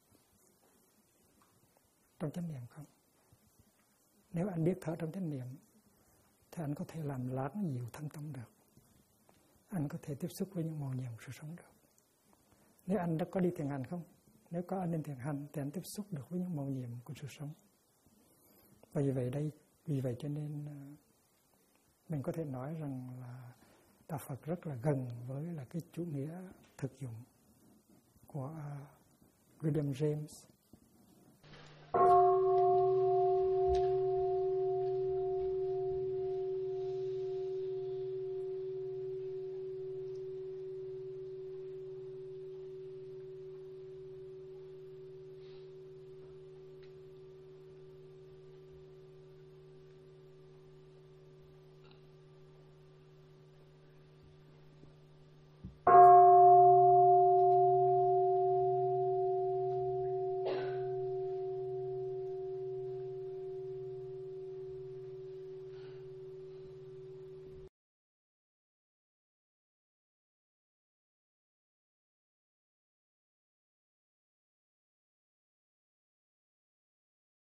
trong chánh niệm không? Nếu anh biết thở trong chánh niệm thì anh có thể làm lắng dịu thân tâm được. Anh có thể tiếp xúc với những màu nhiệm sự sống được. Nếu anh đã có đi thiền hành không? Nếu có anh đi thiền hành thì anh tiếp xúc được với những màu nhiệm của sự sống. Và vì vậy cho nên mình có thể nói rằng là Đạo Phật rất là gần với là cái chủ nghĩa thực dụng của William James